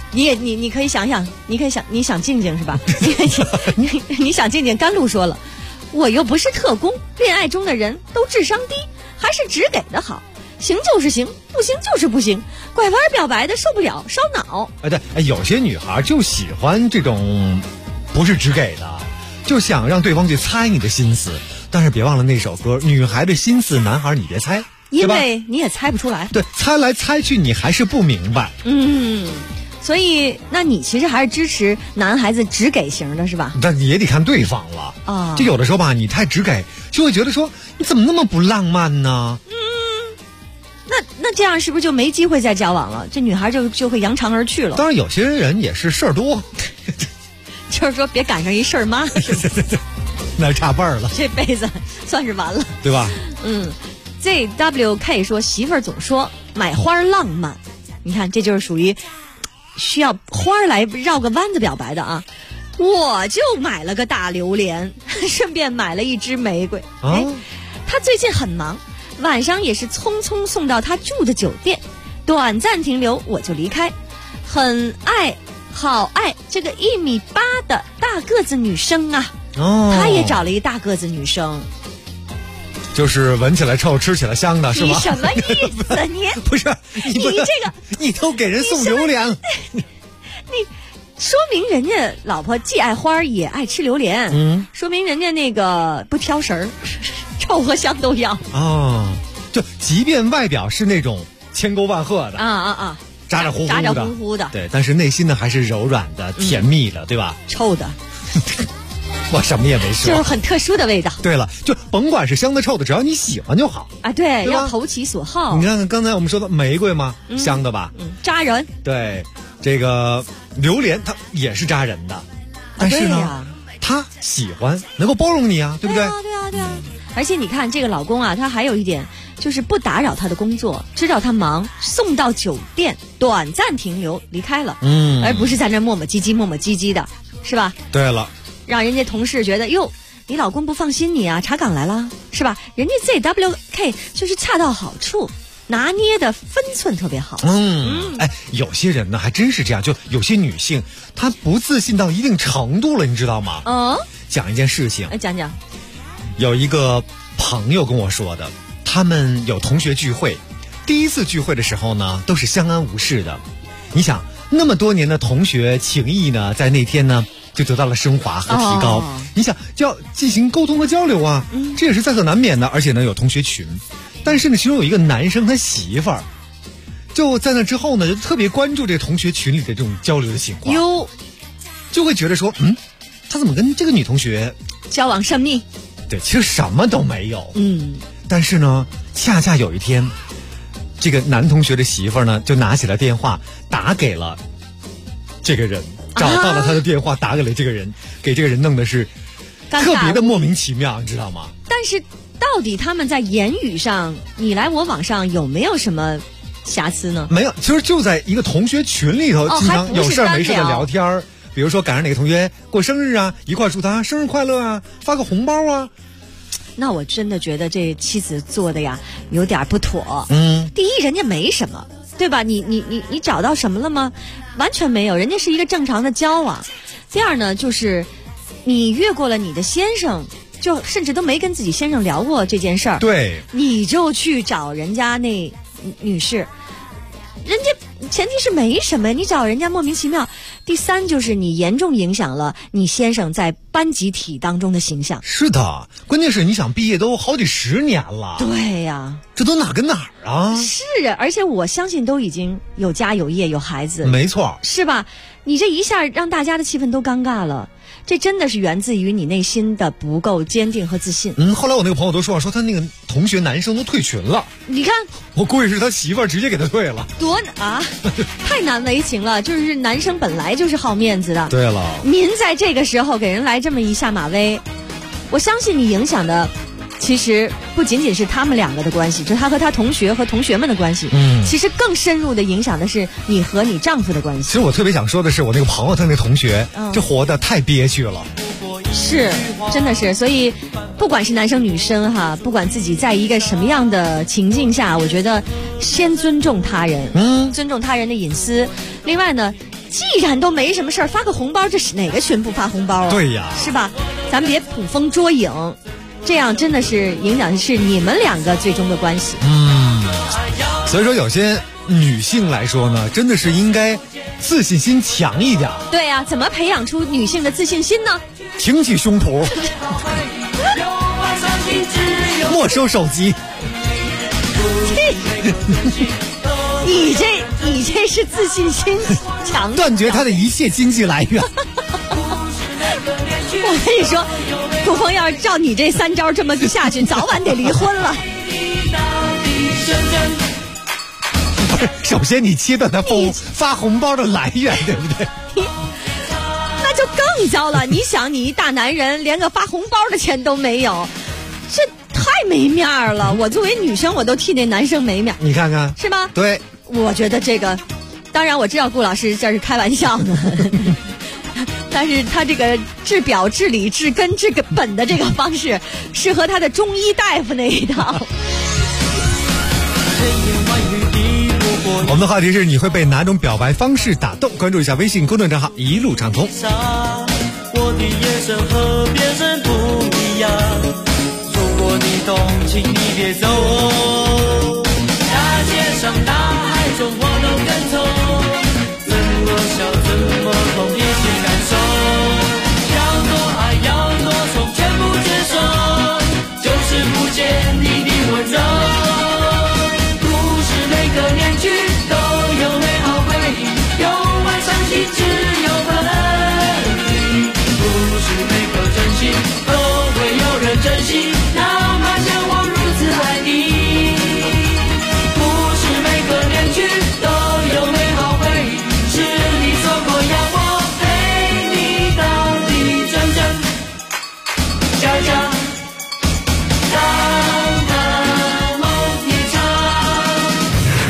你可以想想，你想静静是吧？你想静静，甘露说了，我又不是特工，恋爱中的人都智商低，还是只给的好。行就是行，不行就是不行，拐弯表白的受不了，烧脑。 对，有些女孩就喜欢这种不是只给的，就想让对方去猜你的心思。但是别忘了那首歌，女孩的心思，男孩你别猜， 因为你也猜不出来。 对，猜来猜去你还是不明白。 所以那你其实还是支持男孩子只给型的是吧？ 但也得看对方了啊。就有的时候吧，你太只给，就会觉得说你怎么那么不浪漫呢？ 那这样是不是就没机会再交往了？这女孩就会扬长而去了。 当然，有些人也是事儿多， 就是说别赶上一事儿妈， 那差辈儿了， 这辈子算是完了， 对吧 ？JWK 说媳妇儿总说买花浪漫，你看这就是属于需要花来绕个弯子表白的啊。我就买了个大榴莲，顺便买了一支玫瑰。他最近很忙，晚上也是匆匆送到他住的酒店，短暂停留我就离开。好爱这个1.8米的大个子女生啊。他也找了一大个子女生， 就是闻起来臭吃起来香的是吗？ 你什么意思你不是你这个你都给人送榴莲了， 你说明人家老婆既爱花也爱吃榴莲，说明人家那个不挑食儿，臭和香都要就即便外表是那种千沟万壑的咋咋呼呼的，对，但是内心呢还是柔软的、甜蜜的，对吧？ 臭的我什么也没说， 就是很特殊的味道。 对了，就甭管是香的臭的，只要你喜欢就好啊。对，要投其所好。 你看看刚才我们说的玫瑰吗？香的吧？ 扎人。 对，这个榴莲它也是扎人的，但是呢，他喜欢能够包容你啊，对不对？ 对啊。而且你看这个老公啊，他还有一点就是不打扰他的工作，知道他忙，送到酒店短暂停留离开了，而不是在那磨磨唧唧的，是吧？ 对了。 让人家同事觉得哟，你老公不放心你啊，查岗来了是吧？人家 ZWK 就是恰到好处，拿捏的分寸特别好。 有些人呢还真是这样，就有些女性她不自信到一定程度了，你知道吗？讲一件事情， 讲讲。 有一个朋友跟我说的，他们有同学聚会，第一次聚会的时候呢，都是相安无事的。你想，那么多年的同学情谊呢，在那天呢就得到了升华和提高。你想就要进行沟通和交流啊，这也是在所难免的。而且呢有同学群，但是呢其中有一个男生他媳妇儿就在那之后呢就特别关注这个同学群里的这种交流的情况，就会觉得说他怎么跟这个女同学交往甚密？ 对，其实什么都没有。但是呢恰恰有一天，这个男同学的媳妇儿呢就拿起了电话打给了这个人，找到了他的电话打给了这个人，给这个人弄的是特别的莫名其妙，你知道吗？ 但是到底他们在言语上你来我往上有没有什么瑕疵呢？ 没有，其实就在一个同学群里头经常有事没事的聊天，比如说赶上哪个同学过生日啊，一块祝他生日快乐啊，发个红包啊。 那我真的觉得这妻子做的呀有点不妥。第一人家没什么，对吧？你找到什么了吗？完全没有，人家是一个正常的交往。第二呢，就是你越过了你的先生，就甚至都没跟自己先生聊过这件事儿， 对， 你就去找人家那女士，人家前提是没什么，你找人家莫名其妙。第三就是你严重影响了你先生在班集体当中的形象。 是的，关键是你想毕业都好几10年了。 对呀， 这都哪跟哪儿啊？ 是啊，而且我相信都已经有家有业有孩子， 没错， 是吧？你这一下让大家的气氛都尴尬了，这真的是源自于你内心的不够坚定和自信。 后来我那个朋友都说他那个同学男生都退群了。 你看， 我估计是他媳妇儿直接给他退了。 多太难为情了，就是男生本来就是好面子的。 对了， 您在这个时候给人来这么一下马威，我相信你影响的其实不仅仅是他们两个的关系，就是他和他同学和同学们的关系。其实更深入的影响的是你和你丈夫的关系。 其实我特别想说的是，我那个朋友他那个同学，这活得太憋屈了。 是，真的是。所以不管是男生女生哈，不管自己在一个什么样的情境下，我觉得先尊重他人，尊重他人的隐私。另外呢， 既然都没什么事儿，发个红包，这是哪个群不发红包啊？ 对呀， 是吧？咱别捕风捉影，这样真的是影响的是你们两个最终的关系。 所以说有些女性来说呢，真的是应该自信心强一点。 对呀，怎么培养出女性的自信心呢？ 挺起胸脯，没收手机。 你这是自信心强， 断绝他的一切经济来源。 我跟你说，顾峰要是照你这3招这么下去，早晚得离婚了。 不是，首先你切断他发红包的来源，对不对？ 那就更糟了。你想，你一大男人连个发红包的钱都没有，这太没面儿了。我作为女生，我都替那男生没面。 你看看， 是吗？ 对， 我觉得这个，当然我知道顾老师这是开玩笑的。但是他这个治表、治理、治根、治本的这个方式，适合他的中医大夫那一套。 我们的话题是：你会被哪种表白方式打动？关注一下微信公众账号一路畅通。 我的眼神和别人不一样，如果你动情，你别走。大街上、大海中，我都跟从。怎么笑，怎么痛，一起感受。要多爱，要多宠，全部接受，就是不见你的温柔。不是每个年纪都有美好回忆，有爱伤心，只有分离。不是每个真心都会有人珍惜，哪怕像我如此爱你。不是每个年纪都有美好回忆，是你说过要我陪你到底，真真假假，让那梦一场。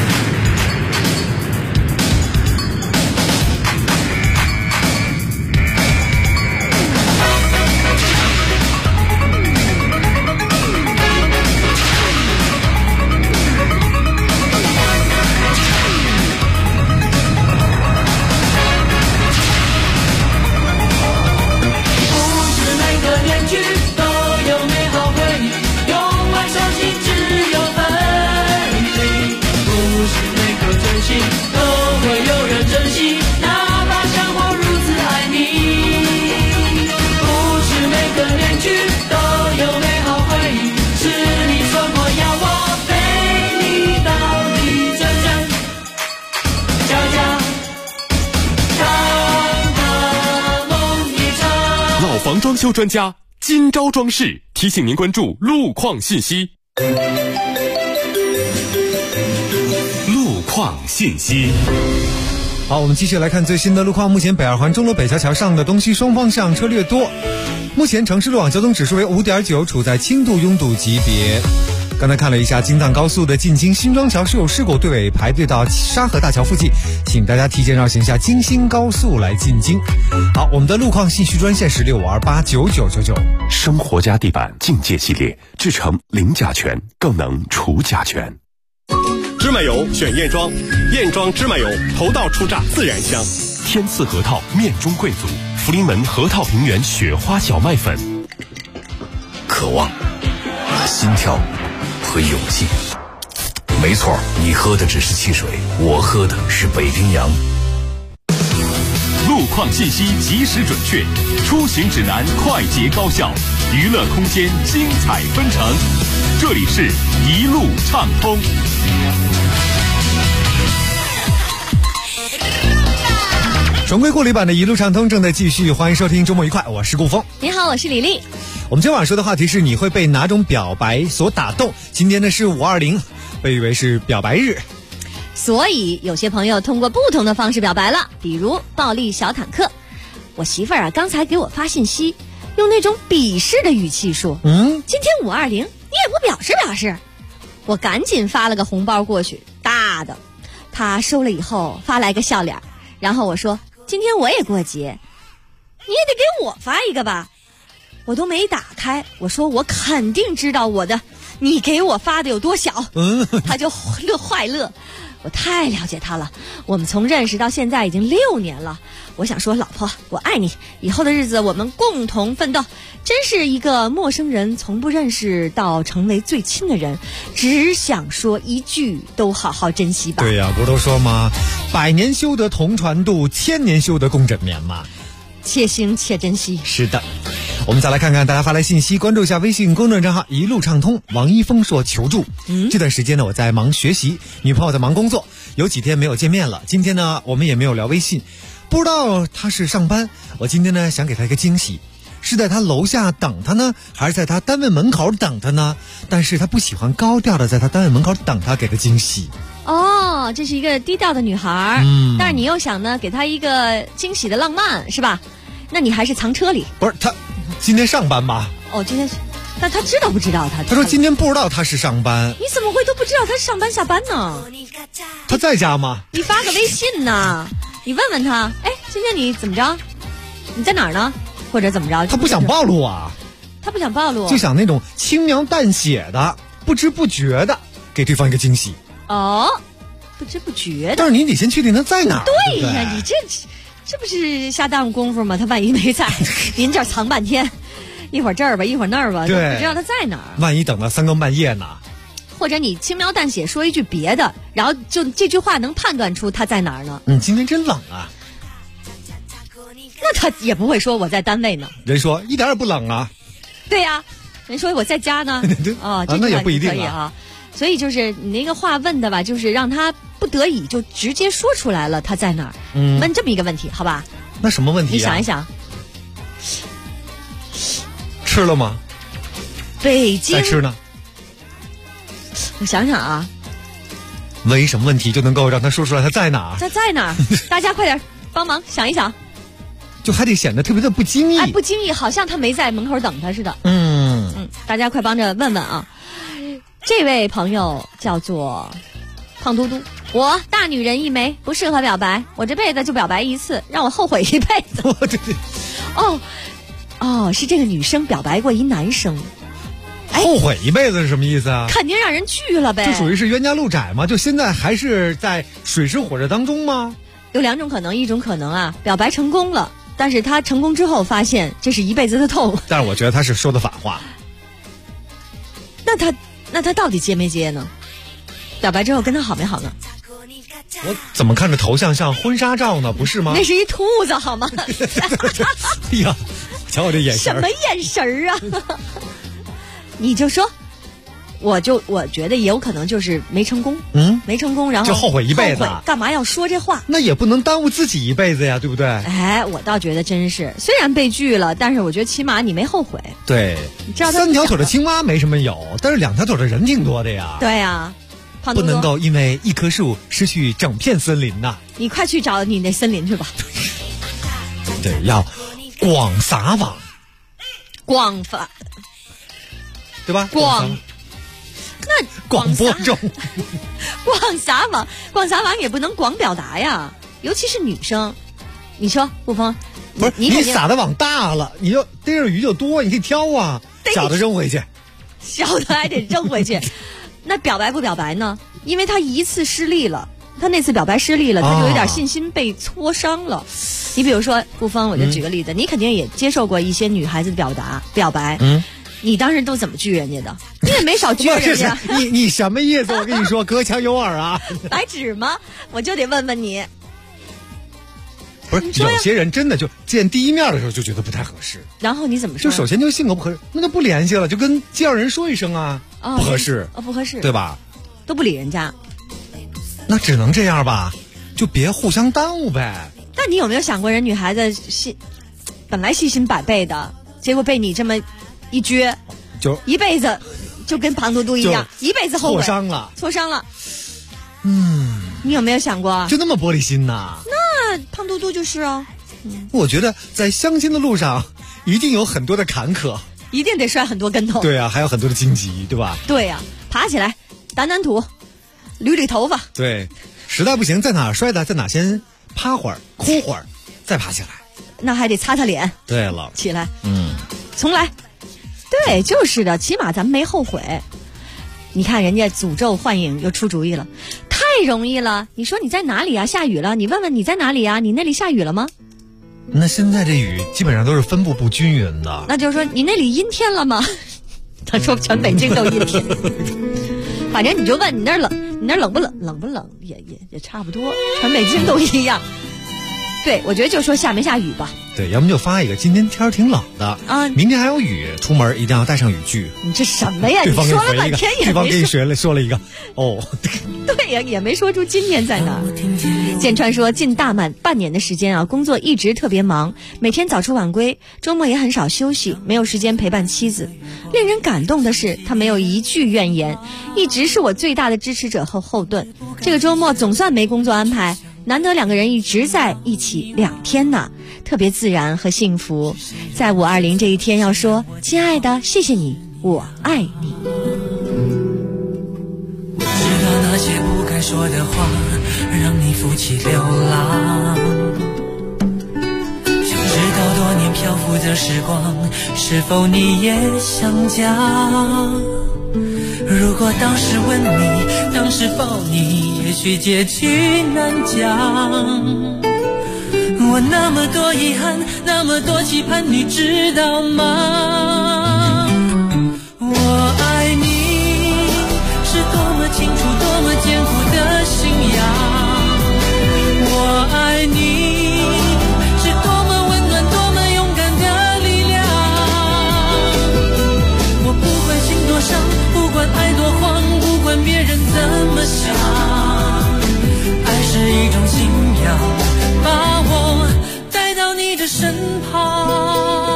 房装修专家金招装饰提醒您关注路况信息。路况信息。 好，我们继续来看最新的路况。目前北二环钟楼北桥桥上的东西双方向车略多。目前城市路网交通指数为 5.9， 处在轻度拥堵级别。刚才看了一下京藏高速的进京新庄桥是有事故，队尾排队到沙河大桥附近，请大家提前绕行下京新高速来进京。好，我们的路况信息专线是65289999。 生活家地板境界系列，制成零甲醛，更能除甲醛。 芝麻油选燕庄，燕庄芝麻油头道初榨自然香。 天赐核桃面中贵族，福临门核桃平原雪花小麦粉。 渴望、心跳和勇气。没错，你喝的只是汽水，我喝的是北冰洋。 路况信息及时准确，出行指南快捷高效，娱乐空间精彩纷呈。这里是一路畅通。 重归故里版的一路畅通正在继续，欢迎收听周末愉快，我是顾峰。 你好，我是李丽。 我们今晚说的话题是：你会被哪种表白所打动？今天呢是520，被誉为是表白日。 所以有些朋友通过不同的方式表白了，比如暴力小坦克。我媳妇儿啊，刚才给我发信息，用那种鄙视的语气说：“今天520，你也不表示表示。”我赶紧发了个红包过去，大的。他收了以后发来个笑脸，然后我说：“今天我也过节，你也得给我发一个吧。”我都没打开，我说我肯定知道我的，你给我发的有多小。他就坏乐。 我太了解他了，我们从认识到现在已经6年了。我想说，老婆，我爱你，以后的日子我们共同奋斗。真是一个陌生人，从不认识到成为最亲的人，只想说一句，都好好珍惜吧。 对呀，不都说吗？100年修得同船渡，1000年修得共枕眠嘛。 且行且珍惜。 是的，我们再来看看大家发来信息，关注一下微信公众账号一路畅通。王一峰说求助，这段时间呢我在忙学习，女朋友在忙工作，有几天没有见面了。今天呢我们也没有聊微信，不知道她是上班，我今天呢想给她一个惊喜，是在她楼下等她呢，还是在她单位门口等她呢？但是她不喜欢高调的在她单位门口等她给的惊喜。 哦，这是一个低调的女孩，但是你又想呢给她一个惊喜的浪漫，是吧？那你还是藏车里。 不是，她今天上班吧？ 哦，今天，那她知道不知道？她说今天不知道她是上班。 你怎么会都不知道她是上班下班呢？ 她在家吗？ 你发个微信呢，你问问她，哎，今天你怎么着？你在哪儿呢？或者怎么着？ 她不想暴露啊。 她不想暴露， 就想那种轻描淡写的、不知不觉的给对方一个惊喜。 哦，不知不觉的。 但是你得先确定她在哪儿。 对呀，你这不是瞎耽误功夫吗？他万一没在，您这儿藏半天，一会儿这儿吧，一会儿那儿吧，都不知道他在哪儿。 万一等到3更半夜呢？ 或者你轻描淡写说一句别的，然后就这句话能判断出他在哪儿呢？ 今天真冷啊。 那他也不会说我在单位呢。 人说一点也不冷啊。 对呀，人说我在家呢。哦，这那也不一定可以啊。所以就是你那个话问的吧，就是让他不得已就直接说出来了他在哪儿。问这么一个问题，好吧？ 那什么问题？ 你想一想， 吃了吗？ 北京在吃呢。 我想想啊， 问什么问题就能够让他说出来他在哪儿？ 他在哪儿？大家快点帮忙想一想。 就还得显得特别的不经意。 不经意，好像他没在门口等他似的。大家快帮着问问啊！这位朋友叫做胖嘟嘟，我大女人一枚，不适合表白，我这辈子就表白一次，让我后悔一辈子。哦，是这个女生表白过一男生， 后悔一辈子是什么意思啊？ 肯定让人拒了呗。 这属于是冤家路窄吗？就现在还是在水深火热当中吗？ 有2种可能，一种可能啊，表白成功了，但是他成功之后发现这是一辈子的痛。 但是我觉得他是说的反话。 那他到底接没接呢？表白之后跟他好没好呢？ 我怎么看着头像像婚纱照呢？不是吗？ 那是一兔子好吗？ 哎呀，瞧我这眼神。 什么眼神啊？你就说，我觉得也有可能就是没成功，没成功，然后就后悔一辈子。 干嘛要说这话？ 那也不能耽误自己一辈子呀，对不对？ 哎，我倒觉得真是，虽然被拒了，但是我觉得起码你没后悔。 对， 你知道 3条腿的青蛙没什么有，但是2条腿的人挺多的呀。 对呀， 不能够因为一棵树失去整片森林呐。 你快去找你那森林去吧。 对，要广撒网， 广发， 对吧？ 那广播中， 广撒网也不能广表达呀，尤其是女生。你说不风， 不是你撒的网大了，你就逮着鱼就多，你可以挑啊，小的扔回去， 小的还得扔回去。那表白不表白呢？因为他一次失利了，他那次表白失利了，他就有点信心被挫伤了。你比如说不风，我就举个例子，你肯定也接受过一些女孩子的表白，你当时都怎么拒人家的？你也没少拒人家。 你什么意思？我跟你说，隔墙有耳啊。 白纸吗？我就得问问你。 不是，有些人真的就见第一面的时候就觉得不太合适。 然后你怎么说？ 就首先就性格不合适，那就不联系了，就跟介绍人说一声啊，不合适。 不合适， 对吧？ 都不理人家。 那只能这样吧，就别互相耽误呗。 但你有没有想过，人女孩子本来细心百倍的，结果被你这么一撅， 就一辈子就跟胖嘟嘟一样，一辈子后悔，挫伤了。你有没有想过？ 就那么玻璃心呐？ 那胖嘟嘟就是啊。 我觉得在相亲的路上，一定有很多的坎坷， 一定得摔很多跟头。 对啊，还有很多的荆棘，对吧？ 对啊，爬起来，掸土，捋头发。 对，实在不行，在哪摔的，在哪先趴会儿，哭会儿，再爬起来。 那还得擦擦脸。 对了， 起来，重来。对，就是的，起码咱们没后悔。你看人家诅咒幻影又出主意了，太容易了。你说你在哪里啊？下雨了，你问问你在哪里啊？你那里下雨了吗？ 那现在这雨基本上都是分布不均匀的。 那就是说你那里阴天了吗？他说全北京都阴天。反正你就问你那儿冷，你那儿冷不冷？冷不冷也差不多，全北京都一样。对，我觉得就说下没下雨吧。 对，要么就发一个今天天儿挺冷的啊，明天还有雨，出门一定要带上雨具。 你这什么呀？你说了半天也没说。 对方给你说了一个哦。 对呀，也没说出今天在哪儿。建川说，近大半年的时间啊，工作一直特别忙，每天早出晚归，周末也很少休息，没有时间陪伴妻子。令人感动的是，他没有一句怨言，一直是我最大的支持者和后盾。这个周末总算没工作安排，难得两个人一直在一起2天呢，特别自然和幸福。在520这一天要说，亲爱的，谢谢你，我爱你。 知道那些不该说的话让你负气流浪，想知道多年漂浮的时光是否你也想家。如果当时吻你，当时抱你，也许结局难讲。我那么多遗憾，那么多期盼，你知道吗？我爱你是多么清楚，多么坚固的信仰。我爱你是多么温暖，多么勇敢的力量。我不管心多伤，不管爱多慌，不管别人怎么想，爱是一种信仰，把我带到你的身旁。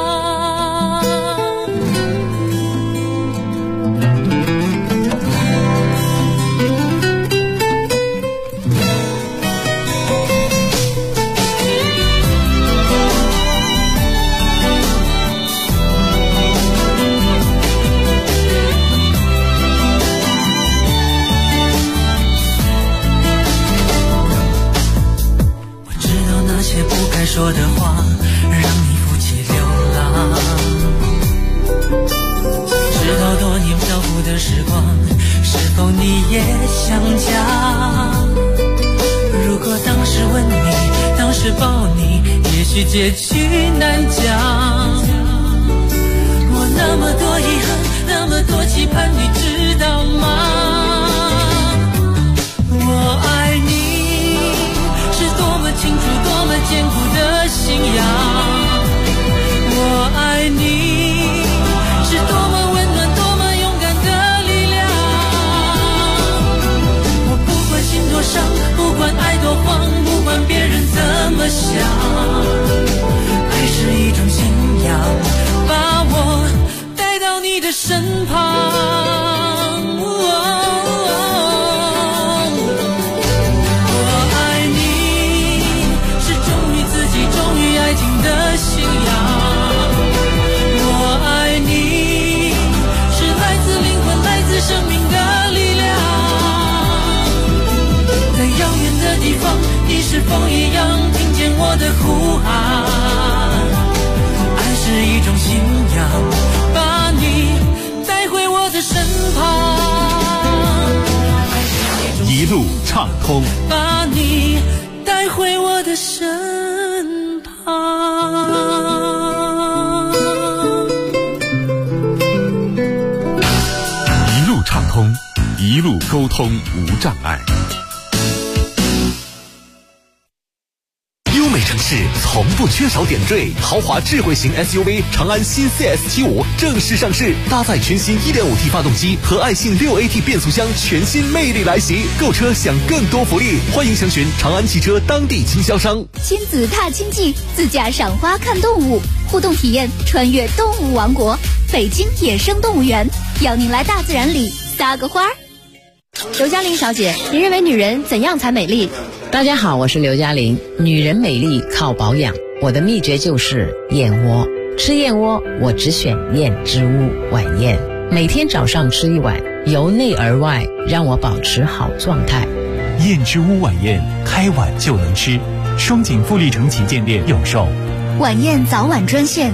说的话让你负气流浪，知道多年漂浮的时光是否你也想家。如果当时吻你，当时抱你，也许结局难讲。我那么多遗憾，那么多期盼，你知道吗？我爱你是多么清楚，多么坚固的信仰。我爱你是多么温暖，多么勇敢的力量。我不管心多伤，不管爱多慌，不管别人怎么想，爱是一种信仰，把我带到你的身旁。的信仰，我爱你是来自灵魂，来自生命的力量。在遥远的地方，你是否一样听见我的呼喊？爱是一种信仰，把你带回我的身旁。 一路畅通， 把你带回我的身旁。 一路畅通，一路沟通无障碍。 优美城市从不缺少点缀，豪华智慧型 SUV 长安新 CS75 正式上市，搭载全新 1.5T 发动机和爱信 6AT 变速箱，全新魅力来袭。购车享更多福利，欢迎详询长安汽车当地经销商。 亲子踏青记，自驾赏花看动物，互动体验穿越动物王国，北京野生动物园，邀您来大自然里撒个花。 刘嘉玲小姐，您认为女人怎样才美丽？ 大家好，我是刘嘉玲。女人美丽靠保养，我的秘诀就是燕窝。吃燕窝，我只选燕之屋晚宴，每天早上吃1碗，由内而外让我保持好状态。 燕之屋晚宴，开碗就能吃，双井富力城旗舰店有售。 晚宴早晚专线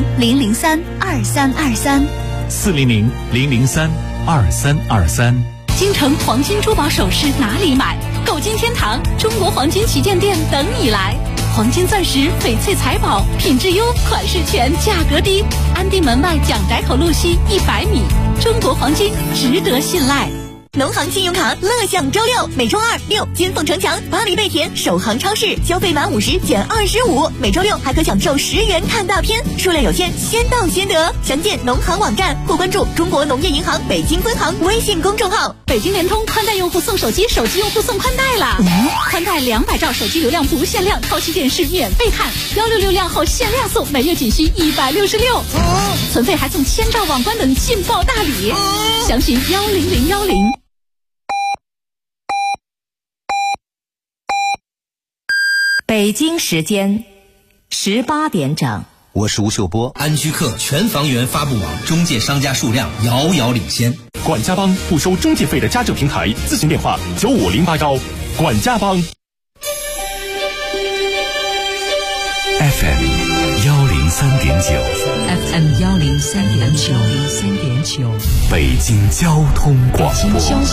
400-003-2323，400-003-2323。 京城黄金珠宝首饰哪里买？购金天堂中国黄金旗舰店等你来。黄金钻石、翡翠财宝，品质优，款式全，价格低。安定门外蒋宅口路西100米，中国黄金值得信赖。 农行信用卡乐享周六，每周2、6金凤城墙、巴黎贝甜、首航超市消费满50减25，每周6还可享受10元看大片，数量有限，先到先得。详见农行网站或关注中国农业银行北京分行微信公众号。 北京联通宽带用户送手机，手机用户送宽带啦！宽带200兆手机流量不限量，超级电视免费看，166量后限量送，每月仅需166，存费还送1000兆网关等劲爆大礼，详询10010。 北京时间18点整。 我是吴秀波。 安居客全房源发布网中介商家数量遥遥领先。 管家帮不收中介费的家政平台，咨询电话9508管家帮。 FM 103.9， 北京交通广播。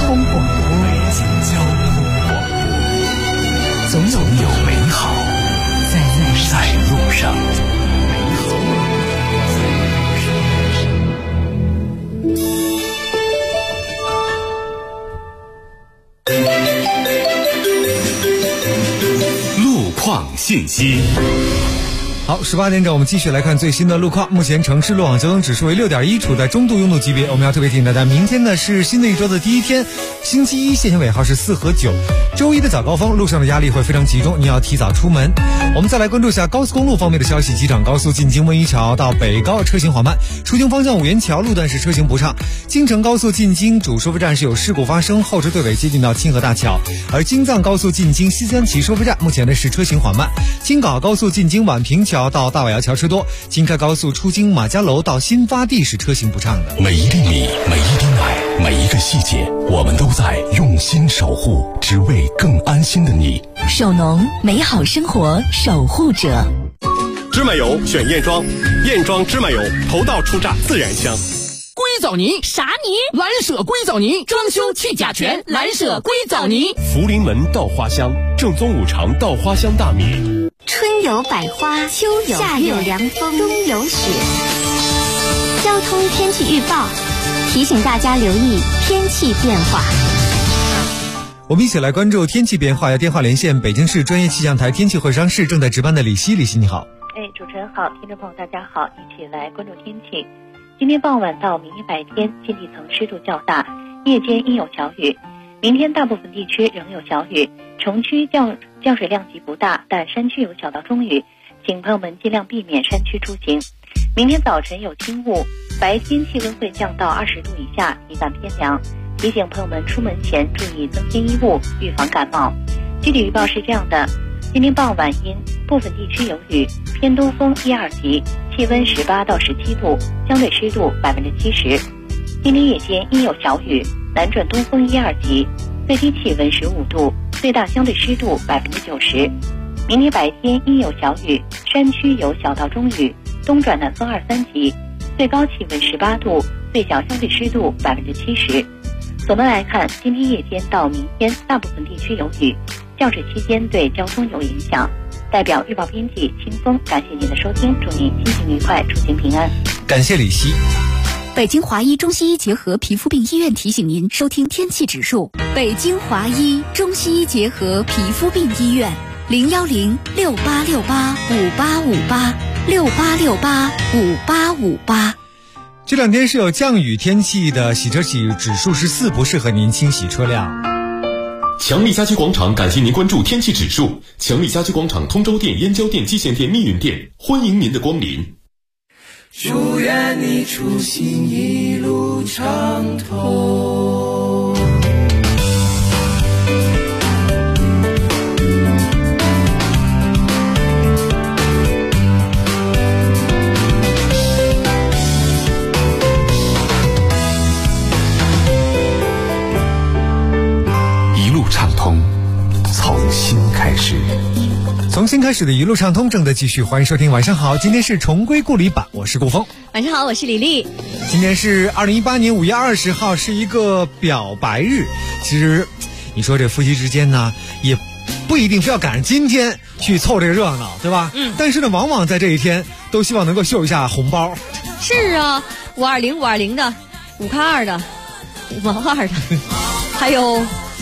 总有美好在路上。路况信息。 好，18点整，我们继续来看最新的路况。目前城市路网交通指数为6.1，处在中度拥堵级别。我们要特别提醒大家，明天呢是新的一周的第一天，星期一限行尾号是4和9。周一的早高峰，路上的压力会非常集中，你要提早出门。我们再来关注一下高速公路方面的消息。机场高速进京温榆桥到北高车行缓慢，出京方向五元桥路段是车行不畅。京承高速进京主收费站是有事故发生，后车队尾接近到清河大桥。而京藏高速进京西三旗收费站目前呢是车行缓慢。京港澳高速进京宛平桥到大瓦窑桥车多，京开高速出京马家楼到新发地是车行不畅的。 每一粒米，每一滴奶，每一个细节，我们都在用心守护，只为更安心的你。 首农，美好生活守护者。 芝麻油选燕庄，燕庄芝麻油头道出榨自然香。 硅藻泥啥泥？蓝舍硅藻泥，装修去甲醛，蓝舍硅藻泥。 福临门稻花香，正宗五常稻花香大米。 春有百花，秋有夏有凉风，冬有雪。交通天气预报提醒大家留意天气变化。 我们一起来关注天气变化，要电话连线北京市专业气象台天气会商室正在值班的李希。李希你好。 主持人好，听众朋友大家好，一起来关注天气。今天傍晚到明天白天，近地层湿度较大，夜间阴有小雨。明天大部分地区仍有小雨，城区降水量级不大，但山区有小到中雨，请朋友们尽量避免山区出行。明天早晨有轻雾，白天气温会降到20度以下，体感偏凉，提醒朋友们出门前注意增添衣物，预防感冒。具体预报是这样的：今天傍晚阴，部分地区有雨，偏东风1、2级，气温18到17度，相对湿度70%。今天夜间阴有小雨，南转东风1、2级，最低气温15度，最大相对湿度90%。明天白天阴有小雨，山区有小到中雨，东转南风2、3级，最高气温18度，最小相对湿度70%。总的来看，今天夜间到明天大部分地区有雨，降水期间对交通有影响。代表预报编辑清风，感谢您的收听，祝您心情愉快，出行平安。 感谢李希。 北京华医中西医结合皮肤病医院提醒您收听天气指数。北京华医中西医结合皮肤病医院，0106868585858 这两天是有降雨天气的，洗车指数是4，不适合您清洗车辆。 强力家居广场感谢您关注天气指数。强力家居广场通州店、燕郊店、蓟县店、密云店，欢迎您的光临。 祝愿你出行一路畅通。 一路畅通，从心开始， 从新开始的一路畅通正在继续，欢迎收听晚上好，今天是重归故里版，我是顾峰。 晚上好，我是李丽。 今天是2018年5月20号，是一个表白日。其实你说这夫妻之间呢，也不一定非要赶上今天去凑这个热闹，对吧？但是呢，往往在这一天都希望能够秀一下红包。 是啊，520的，5块2的，5毛2的，还有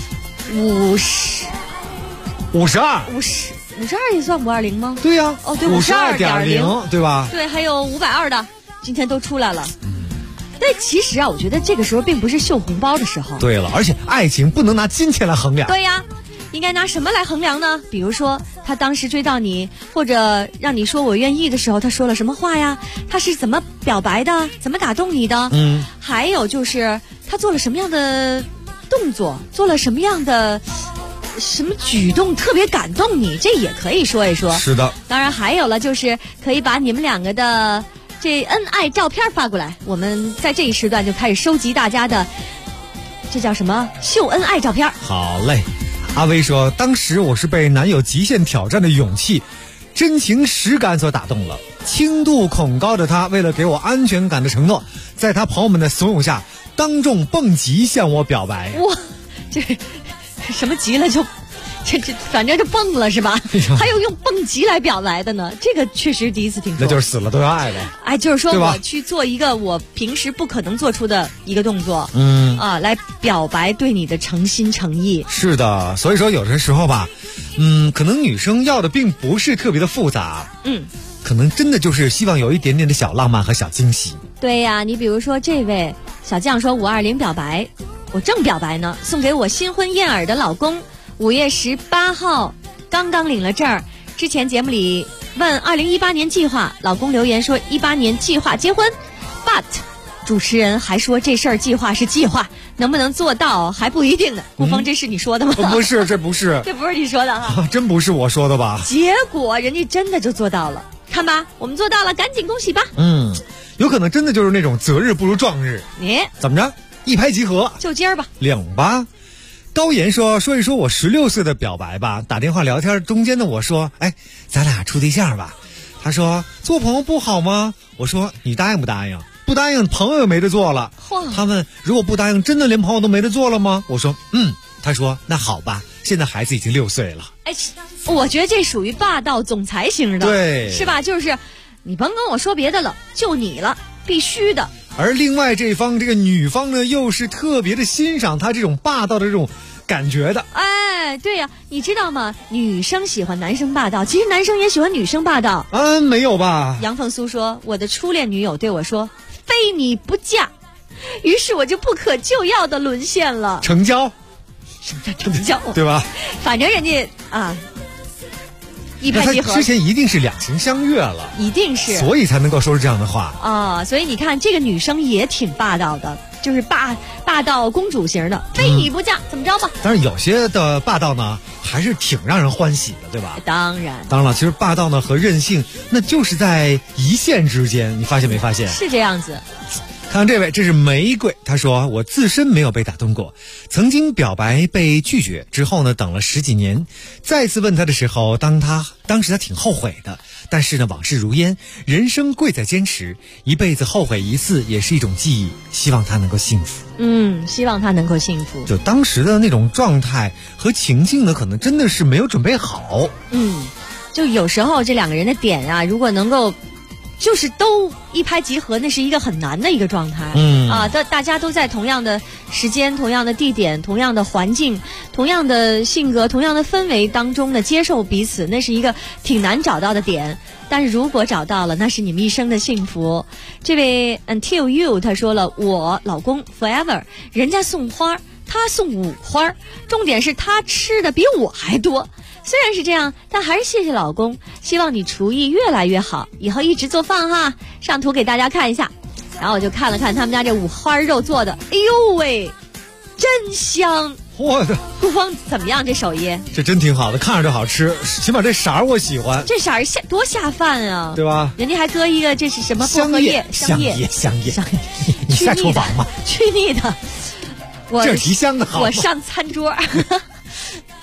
52也算520吗？ 对呀， 哦对，52.0， 对吧？ 对，还有520的，今天都出来了。但其实啊，我觉得这个时候并不是秀红包的时候。 对了，而且爱情不能拿金钱来衡量。 对呀，应该拿什么来衡量呢？比如说他当时追到你，或者让你说我愿意的时候，他说了什么话呀？他是怎么表白的？怎么打动你的？还有就是他做了什么样的动作，做了什么样的什么举动特别感动你，这也可以说一说。 是的， 当然还有了，就是可以把你们两个的这恩爱照片发过来，我们在这一时段就开始收集大家的，这叫什么秀恩爱照片。 好嘞，阿威说，当时我是被男友极限挑战的勇气、真情实感所打动了。轻度恐高的他，为了给我安全感的承诺，在他朋友们的怂恿下，当众蹦极向我表白。 哇，这什么极了就这反正就蹦了是吧？还有用蹦极来表白的呢，这个确实第一次听说。 那就是死了都要爱呗。 哎，就是说我去做一个我平时不可能做出的一个动作，来表白对你的诚心诚意。 是的，所以说有的时候吧，可能女生要的并不是特别的复杂，可能真的就是希望有一点点的小浪漫和小惊喜。 对呀，你比如说这位小将说520表白，我正表白呢，送给我新婚燕尔的老公，5月18号刚刚领了证儿。之前节目里问2018年计划，老公留言说18年计划结婚 ，but 主持人还说这事儿计划是计划，能不能做到还不一定呢。顾峰，这是你说的吗？ 不是，这不是， 这不是你说的哈， 真不是我说的吧？ 结果人家真的就做到了，看吧，我们做到了，赶紧恭喜吧。 有可能真的就是那种择日不如撞日。 你怎么着？一拍即合， 就今儿吧， 领吧。高岩说一说我16岁的表白吧。打电话聊天中间的我说，哎，咱俩处对象吧。他说做朋友不好吗？我说你答应不答应？不答应朋友也没得做了。他问如果不答应真的连朋友都没得做了吗？我说他说那好吧，现在孩子已经6岁了。 哎，我觉得这属于霸道总裁型的， 对， 是吧？就是你甭跟我说别的了，就你了，必须的。 而另外这个女方呢，又是特别的欣赏他这种霸道的这种感觉的。 哎，对呀，你知道吗？女生喜欢男生霸道，其实男生也喜欢女生霸道。 没有吧？ 杨凤苏说，我的初恋女友对我说，非你不嫁，于是我就不可救药的沦陷了。 成交？ 什么叫成交？ 对吧？ 反正人家一拍即合， 之前一定是两情相悦了， 一定是， 所以才能够说出这样的话啊。所以你看，这个女生也挺霸道的，就是霸道公主型的，非你不嫁，怎么着吧？ 但是有些的霸道呢，还是挺让人欢喜的，对吧？ 当然了，其实霸道呢和任性，那就是在一线之间，你发现没发现？ 是这样子。 看这位，这是玫瑰。他说我自身没有被打动过，曾经表白被拒绝之后呢，等了10几年，再次问他的时候，当时他挺后悔的，但是呢，往事如烟，人生贵在坚持，一辈子后悔一次也是一种记忆，希望他能够幸福。 希望他能够幸福。 就当时的那种状态和情境呢，可能真的是没有准备好。 就有时候这两个人的点啊，如果能够就是都一拍即合，那是一个很难的一个状态。大家都在同样的时间、同样的地点、同样的环境、同样的性格、同样的氛围当中的接受彼此，那是一个挺难找到的点。但是如果找到了，那是你们一生的幸福。这位 Until You 他说了，我老公 Forever， 人家送花，他送5花，重点是他吃的比我还多。虽然是这样，但还是谢谢老公，希望你厨艺越来越好，以后一直做饭哈。上图给大家看一下，然后我就看了看他们家这5花肉做的，哎呦喂，真香！ 我的顾峰怎么样？这手艺这真挺好的，看着就好吃，起码这色儿我喜欢。 这色儿多下饭啊， 对吧？ 人家还搁一个这是什么薄荷叶？ 香叶。你下厨房吧， 去腻的。 这提香的好。 我上餐桌。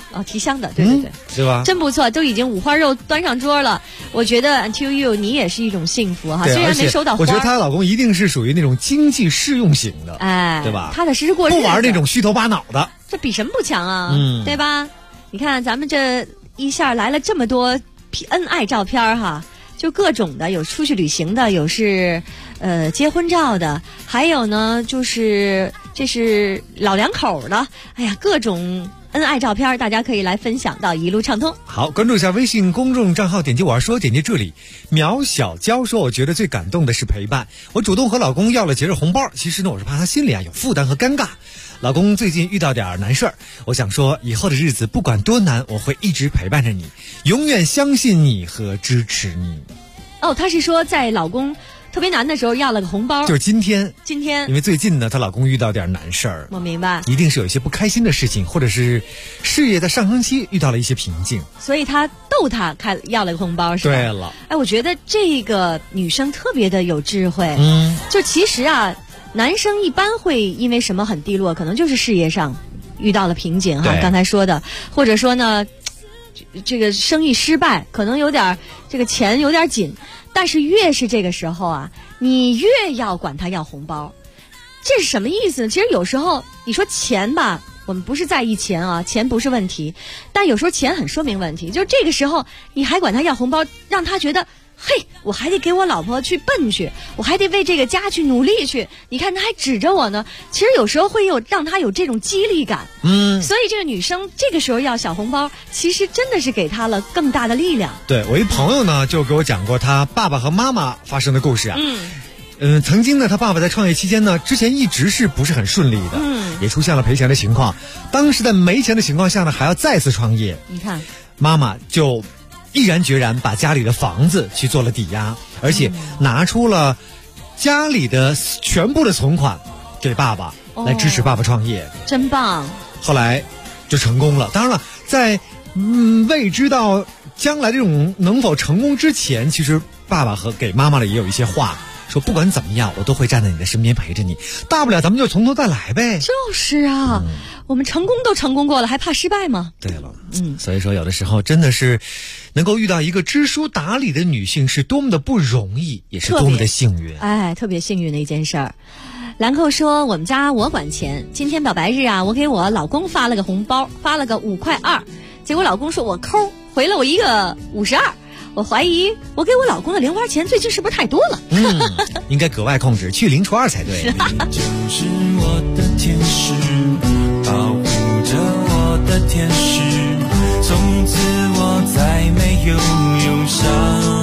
哦，提香的，对对对， 对吧？ 真不错，都已经五花肉端上桌了。我觉得 Until You 你也是一种幸福哈，虽然没收到花。 我觉得她老公一定是属于那种经济适用型的， 哎， 对吧？ 踏踏实实过日子， 不玩那种虚头巴脑的， 这比什么不强啊？对吧？你看咱们这一下来了这么多恩爱照片哈。就各种的，有出去旅行的，有是结婚照的，还有呢就是这是老两口的，哎呀，各种恩爱照片，大家可以来分享到一路畅通。 好，关注一下微信公众账号，点击我要说，点击这里。苗小娇说，我觉得最感动的是陪伴。我主动和老公要了节日红包，其实呢，我是怕他心里有负担和尴尬。老公最近遇到点难事儿，我想说以后的日子不管多难，我会一直陪伴着你，永远相信你和支持你。 哦，她是说在老公特别难的时候要了个红包， 就是今天， 因为最近呢，她老公遇到点难事儿， 我明白， 一定是有一些不开心的事情，或者是事业的上升期遇到了一些瓶颈， 所以她逗他要了个红包，是吧？ 对了， 哎，我觉得这个女生特别的有智慧，就其实啊。男生一般会因为什么很低落，可能就是事业上遇到了瓶颈哈，刚才说的，或者说呢，这个生意失败，可能有点这个钱有点紧，但是越是这个时候啊，你越要管他要红包，这是什么意思呢？其实有时候你说钱吧，我们不是在意钱啊，钱不是问题，但有时候钱很说明问题，就是这个时候你还管他要红包，让他觉得。嘿，我还得给我老婆去奔去，我还得为这个家去努力去。你看他还指着我呢，其实有时候会让他有这种激励感。所以这个女生这个时候要小红包，其实真的是给她了更大的力量。 对，我一朋友呢就给我讲过他爸爸和妈妈发生的故事啊。曾经呢，他爸爸在创业期间呢，之前一直是不是很顺利的，也出现了赔钱的情况。当时在没钱的情况下呢，还要再次创业。 你看， 妈妈就毅然决然把家里的房子去做了抵押，而且拿出了家里的全部的存款给爸爸，来支持爸爸创业， 真棒。 后来就成功了。当然了，在未知道将来这种能否成功之前，其实爸爸和给妈妈的也有一些话，说不管怎么样，我都会站在你的身边陪着你，大不了咱们就从头再来呗。 就是啊，我们成功都成功过了，还怕失败吗？ 对了，所以说有的时候真的是能够遇到一个知书达理的女性是多么的不容易，也是多么的幸运。 哎，特别幸运的一件事儿。兰蔻说，我们家我管钱，今天表白日啊，我给我老公发了个红包，发了个5.2块，结果老公说我抠，回了我一个52。我怀疑我给我老公的零花钱最近是不是太多了？ 应该格外控制，去0除2才对。 你就是我的天使，保护着我的天使，从此我再没有忧伤。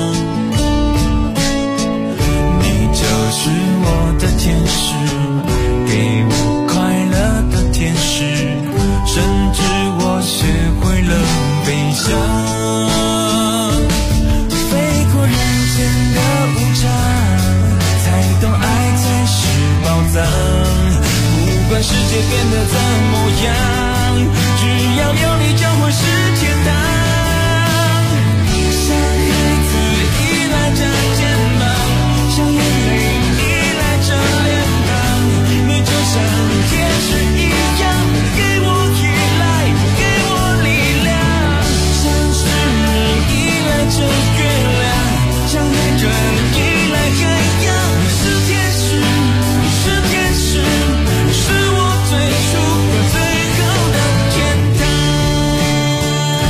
你就是我的天使，给我快乐的天使，甚至我学会了飞翔。不管世界变得怎么样，只要有你就会是天堂。像孩子依赖着肩膀，像眼泪依赖着脸庞，你就像天使一样，给我依赖，给我力量。像诗人依赖着月亮，像海人依赖海洋，是天使，是天使。是我最初和最后的天堂。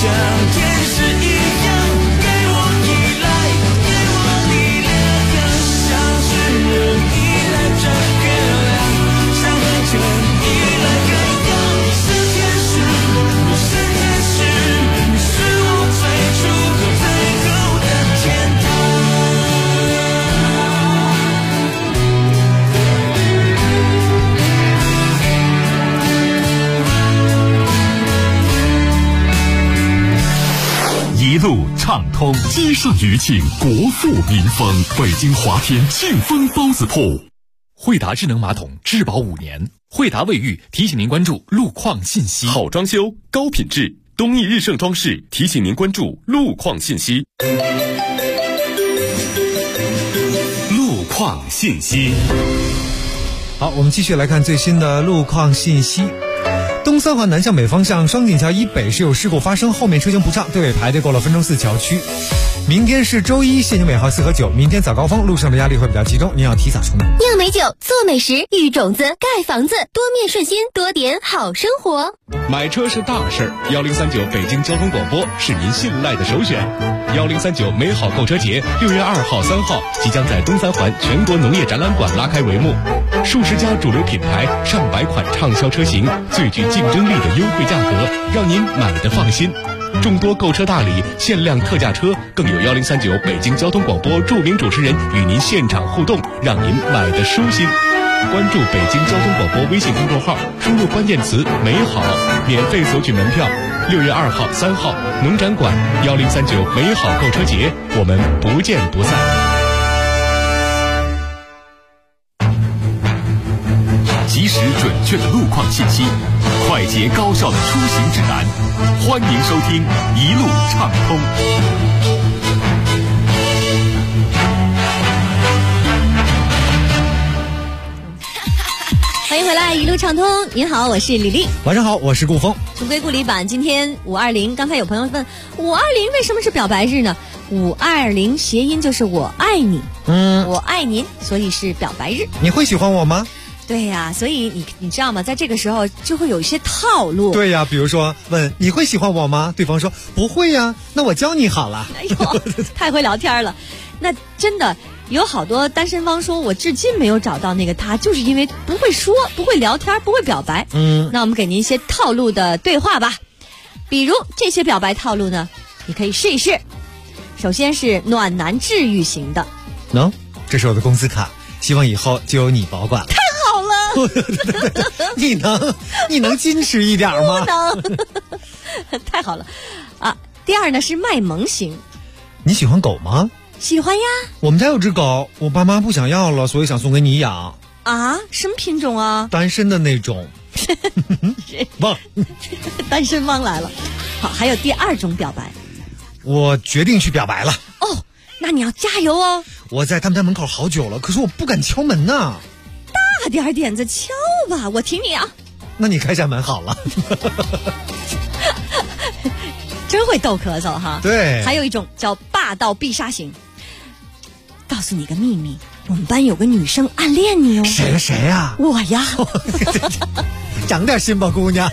像天使一样给我依赖，给我力量，像是人依赖着月亮，像河泉依赖歌谣。你是天使，你是天使，你是我最初和最后的天堂。 一路畅通，鸡盛余庆，国富民丰。北京华天庆丰包子铺， 惠达智能马桶质保5年。惠达卫浴提醒您关注路况信息。 好装修，高品质，东义日盛装饰提醒您关注路况信息。 路况信息。 好，我们继续来看最新的路况信息。东三环南向北方向双井桥以北是有事故发生，后面车型不畅，队尾排队过了分钟寺桥区。明天是周一，限行尾号4和9，明天早高峰路上的压力会比较集中，您要提早出门。 酿美酒，做美食，育种子，盖房子，多面顺心，多点好生活。 买车是大事儿，1039北京交通广播是您信赖的首选。1039美好购车节6月2号、3号即将在东三环全国农业展览馆拉开帷幕，数十家主流品牌、上百款畅销车型，最具竞争力的优惠价格，让您买得放心。众多购车大礼、限量特价车，更有1039北京交通广播著名主持人与您现场互动，让您买得舒心。关注北京交通广播微信公众号，输入关键词“美好”，免费索取门票。6月2号、3号农展馆1039美好购车节，我们不见不散。 及时准确的路况信息，快捷高效的出行指南，欢迎收听一路畅通。 欢迎回来，一路畅通。您好，我是李丽。 晚上好，我是顾峰。 重归故里版，今天520。刚才有朋友问，520为什么是表白日呢？520谐音就是我爱你，我爱您，所以是表白日。 你会喜欢我吗？ 对呀，所以你知道吗？在这个时候就会有一些套路。 对呀，比如说问你会喜欢我吗？对方说不会呀，那我教你好了。 哎呦，太会聊天了。那真的有好多单身汪说，我至今没有找到那个他，就是因为不会说，不会聊天，不会表白。那我们给您一些套路的对话吧。比如这些表白套路呢，你可以试一试。首先是暖男治愈型的。 这是我的工资卡，希望以后就由你保管了。 好了， 你能矜持一点吗？ 不能，太好了啊！第二呢是卖萌型。 你喜欢狗吗？ 喜欢呀。我们家有只狗，我爸妈不想要了，所以想送给你养。 啊？什么品种啊？ 单身的那种。汪， 单身汪来了。好，还有第二种表白。 我决定去表白了。 哦，那你要加油哦。 我在他们家门口好久了，可是我不敢敲门呐。 大点点子敲吧，我挺你啊。 那你开扇门好了。 真会逗咳嗽哈。 对。 还有一种叫霸道必杀型。告诉你个秘密，我们班有个女生暗恋你哦。 谁呀？ 我呀。 长点心吧，姑娘。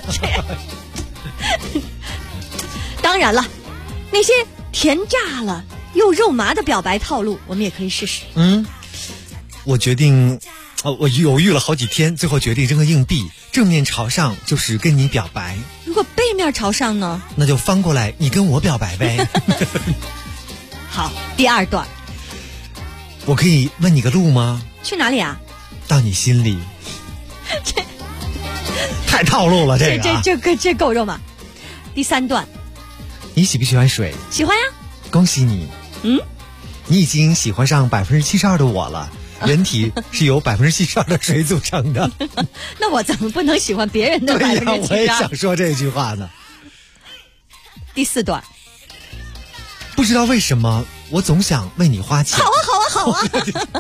当然了，那些甜炸了又肉麻的表白套路，我们也可以试试。 我决定，我犹豫了好几天，最后决定扔个硬币，正面朝上就是跟你表白。 如果背面朝上呢？ 那就翻过来，你跟我表白呗。 好，第二段。 我可以问你个路吗？ 去哪里啊？ 到你心里。 这太套路了，这个。 这够肉麻。第三段。 你喜不喜欢水？ 喜欢呀。 恭喜你。你已经喜欢上72%的我了。人体是由72%的水组成的。 那我怎么不能喜欢别人的72%？ 对呀，我也想说这句话呢。 第四段。 不知道为什么，我总想为你花钱。 好啊。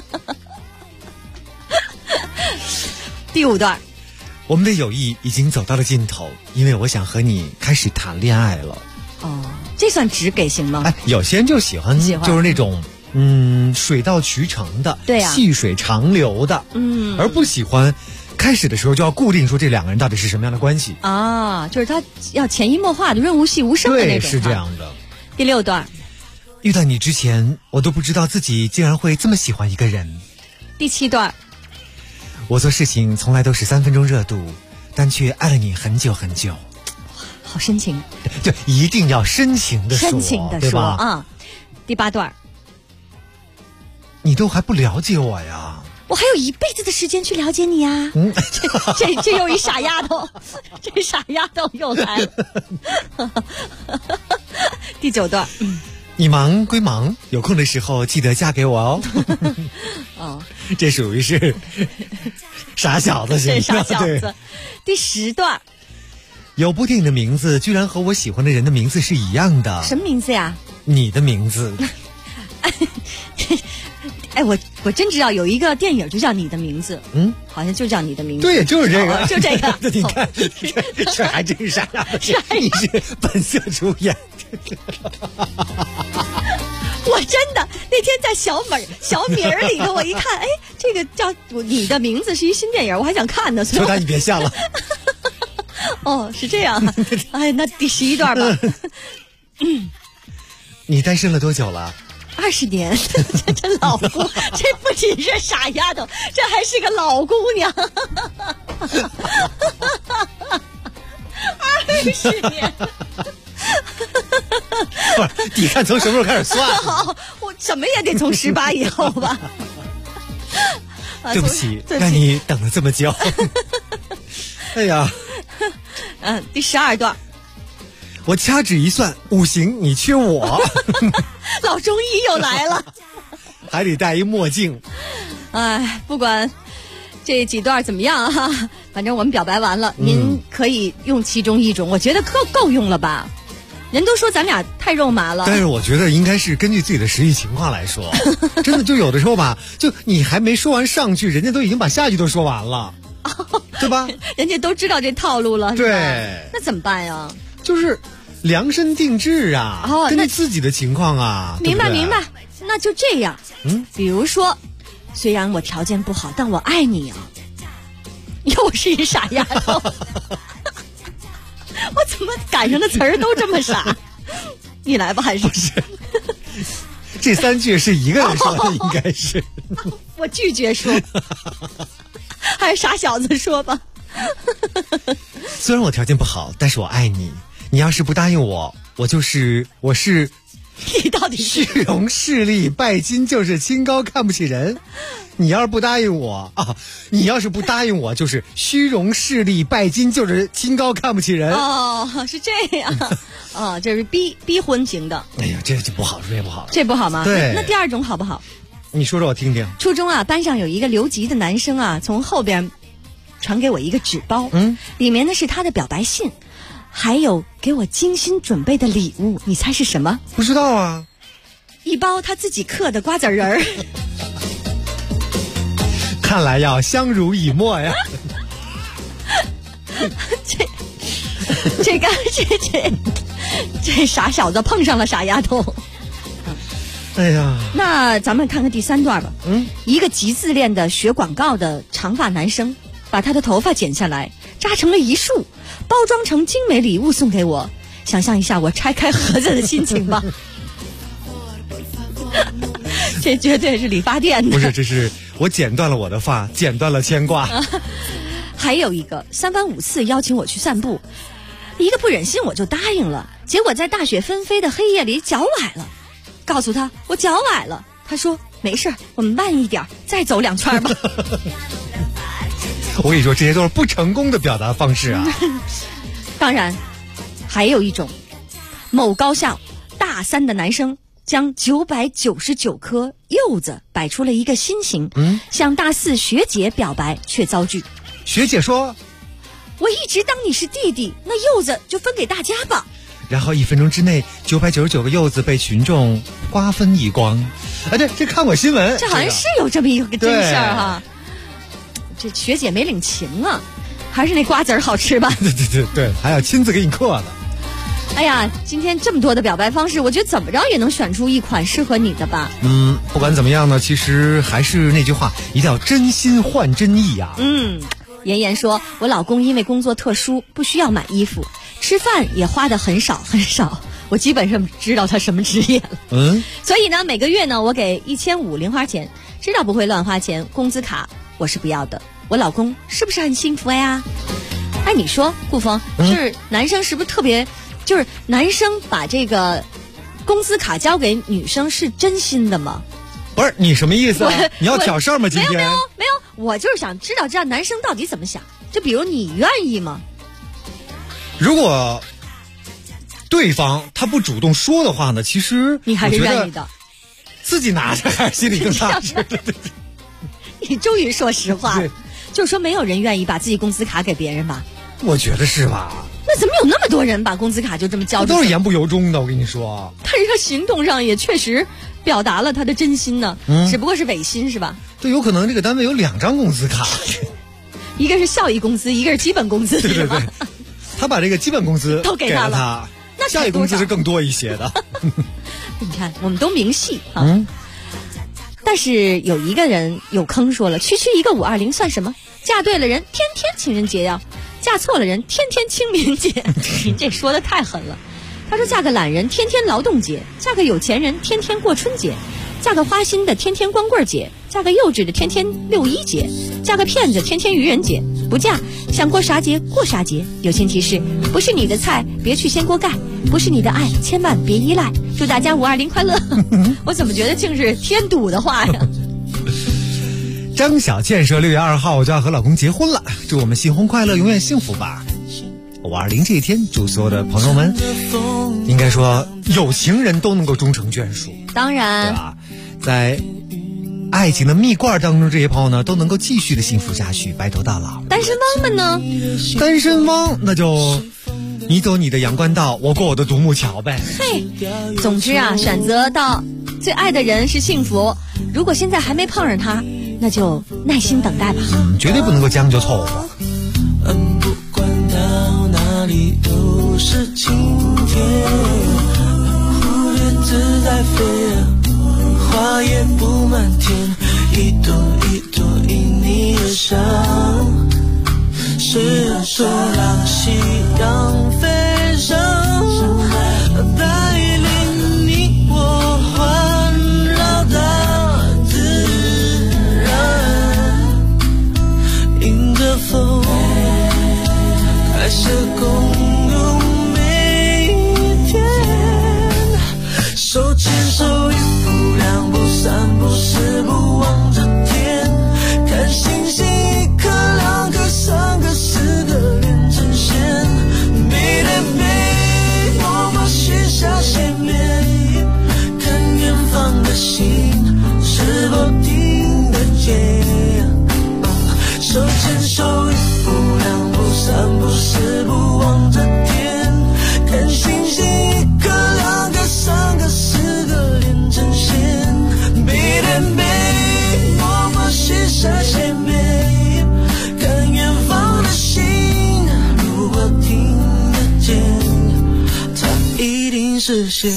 第五段。 我们的友谊已经走到了尽头，因为我想和你开始谈恋爱了。 这算直给型吗？ 有些人就喜欢就是那种水到渠成的， 对啊， 细水长流的，而不喜欢开始的时候就要固定说这两个人到底是什么样的关系啊，就是他要潜移默化的润物细无声的那种。 对，是这样的。 第6段， 遇到你之前，我都不知道自己竟然会这么喜欢一个人。 第7段， 我做事情从来都是3分钟热度，但却爱了你很久很久。 好深情， 就一定要深情的说， 深情的说啊。第8段， 你都还不了解我呀？ 我还有一辈子的时间去了解你啊！这又一傻丫头，这傻丫头又来了。第9段， 你忙归忙，有空的时候记得嫁给我哦。 哦， 这属于是傻小子型的， 傻小子。第10段， 有部电影的名字居然和我喜欢的人的名字是一样的。 什么名字呀？ 你的名字。 哎，我真知道有一个电影就叫你的名字，好像就叫你的名字。 对，就是这个， 就这个。 你看，这还真是啥呀？你是本色出演。 我真的那天在小米儿里头，我一看，哎，这个叫你的名字是一新电影，我还想看呢。 求他你别笑了。 哦，是这样。哎，那第11段吧。 你单身了多久了 ？20年。这老姑，这不仅是傻丫头，这还是个老姑娘。20年。 不是，你看从什么时候开始算？ 好，我什么也得从18以后吧。 对不起，让你等了这么久。哎呀， 第12段， 我掐指一算，5行你缺我。 老中医又来了， 还得戴一墨镜。 哎，不管这几段怎么样哈，反正我们表白完了，您可以用其中一种，我觉得够用了吧。人都说咱俩太肉麻了， 但是我觉得应该是根据自己的实际情况来说。真的，就有的时候吧，就你还没说完上句，人家都已经把下句都说完了，对吧？ 人家都知道这套路了， 对， 那怎么办呀？ 就是量身定制啊，根据自己的情况啊。 明白，那就这样。比如说，虽然我条件不好，但我爱你啊。又是一傻丫头。我怎么赶上的词儿都这么傻？你来吧，还是？ 不是，这3句是一个人说的，应该是。 我拒绝说，还是傻小子说吧。 虽然我条件不好，但是我爱你。你要是不答应我，我是。 你到底是虚荣势利拜金，就是清高看不起人。你要是不答应我啊，你要是不答应我，就是虚荣势利拜金，就是清高看不起人。 哦，是这样。哦，这是逼婚型的。 哎呀，这不好，这不好。 这不好吗？ 对。 那第2种好不好？ 你说说我听听。 初中啊，班上有一个留级的男生啊，从后边传给我一个纸包，里面呢是他的表白信。还有给我精心准备的礼物，你猜是什么？ 不知道啊。 一包他自己刻的瓜子仁儿。 看来要相濡以沫呀。 这傻小子碰上了傻丫头。 哎呀， 那咱们看看第3段吧。一个极自恋的学广告的长发男生，把他的头发剪下来，扎成了一束，包装成精美礼物送给我。想象一下我拆开盒子的心情吧。这绝对是理发店的。 不是，这是我剪断了我的发，剪断了牵挂。 还有一个3番5次邀请我去散步，一个不忍心我就答应了，结果在大雪纷飞的黑夜里脚崴了。告诉他我脚崴了，他说没事，我们慢一点，再走2圈吧。 我跟你说，这些都是不成功的表达方式啊。 当然还有一种，某高校大3的男生将999颗柚子摆出了一个心形，向大4学姐表白，却遭拒。 学姐说， 我一直当你是弟弟，那柚子就分给大家吧。 然后1分钟之内，999个柚子被群众瓜分一光。哎，对，这看过新闻， 这好像是有这么一个真事儿哈。这学姐没领情啊，还是那瓜子儿好吃吧？ 对，还要亲自给你刻的。 哎呀，今天这么多的表白方式，我觉得怎么着也能选出一款适合你的吧。 不管怎么样呢，其实还是那句话，一定要真心换真意呀。 妍妍说，我老公因为工作特殊，不需要买衣服，吃饭也花的很少很少。我基本上知道他什么职业了。所以呢，每个月呢，我给1500零花钱，知道不会乱花钱。工资卡我是不要的。我老公是不是很幸福呀？哎，你说顾峰，就是男生是不是特别，就是男生把这个工资卡交给女生是真心的吗？ 不是，你什么意思啊？你要挑事儿吗？今天没有，我就是想知道男生到底怎么想。就比如你愿意吗？ 如果对方他不主动说的话呢，其实你还是愿意的。 自己拿着还是心里更踏实。 你终于说实话，就是说没有人愿意把自己工资卡给别人吧？ 我觉得是吧？ 那怎么有那么多人把工资卡就这么交出去？ 都是言不由衷的，我跟你说。 但是他行动上也确实表达了他的真心呢，只不过是违心是吧？ 对，有可能这个单位有2张工资卡， 一个是效益工资，一个是基本工资， 对，他把这个基本工资都给了他， 那效益工资是更多一些的。 你看，我们都明细啊。但是有一个人有坑说了，区一个520算什么？嫁对了人，天天情人节呀；嫁错了人，天天清明节。你这说的太狠了。他说嫁个懒人，天天劳动节；嫁个有钱人，天天过春节；嫁个花心的，天天光棍节；嫁个幼稚的，天天6·1节；嫁个骗子，天天愚人节。不嫁，想过啥节过啥节。有前提是，不是你的菜，别去掀锅盖；不是你的爱，千万别依赖。祝大家520快乐！我怎么觉得竟是添堵的话呀？ 张小倩说6月2号我就要和老公结婚了，祝我们新婚快乐，永远幸福吧。520这一天，祝所有的朋友们，应该说有情人都能够终成眷属。 当然， 对吧？在爱情的蜜罐当中，这些朋友呢都能够继续的幸福下去，白头到老。 单身汪们呢？ 单身汪那就你走你的阳关道，我过我的独木桥呗。 嘿，总之啊，选择到最爱的人是幸福。如果现在还没碰上他，那就耐心等待吧。 绝对不能够将就凑合。 不管到哪里都是晴天，蝴蝶自在飞，花也布满天，一朵一朵因你而生。是让夕阳飞升，带领你我环绕大自然，迎着风开始共用每一天，手牵手一步两步三步四步望着天，看星星一颗两颗三个四个连成线，每天每我们许下见面，看远方的星是否听得见，手牵手一步两步三步四步望着天，看星星一颗两颗三个四个连成线，每天每我们许下见面，看远方的星如果听得见，它一定实现。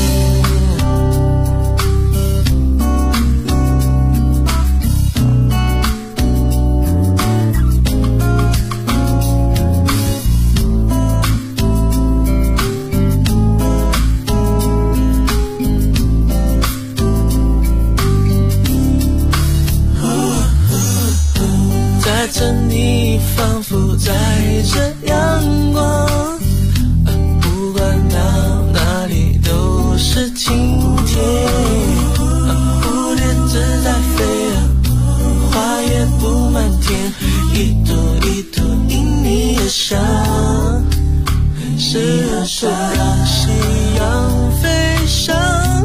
载着你仿佛载着阳光，不管到哪里都是晴天，蝴蝶自在飞，花也布满天，一朵一朵因你而生，是让夕阳飞升，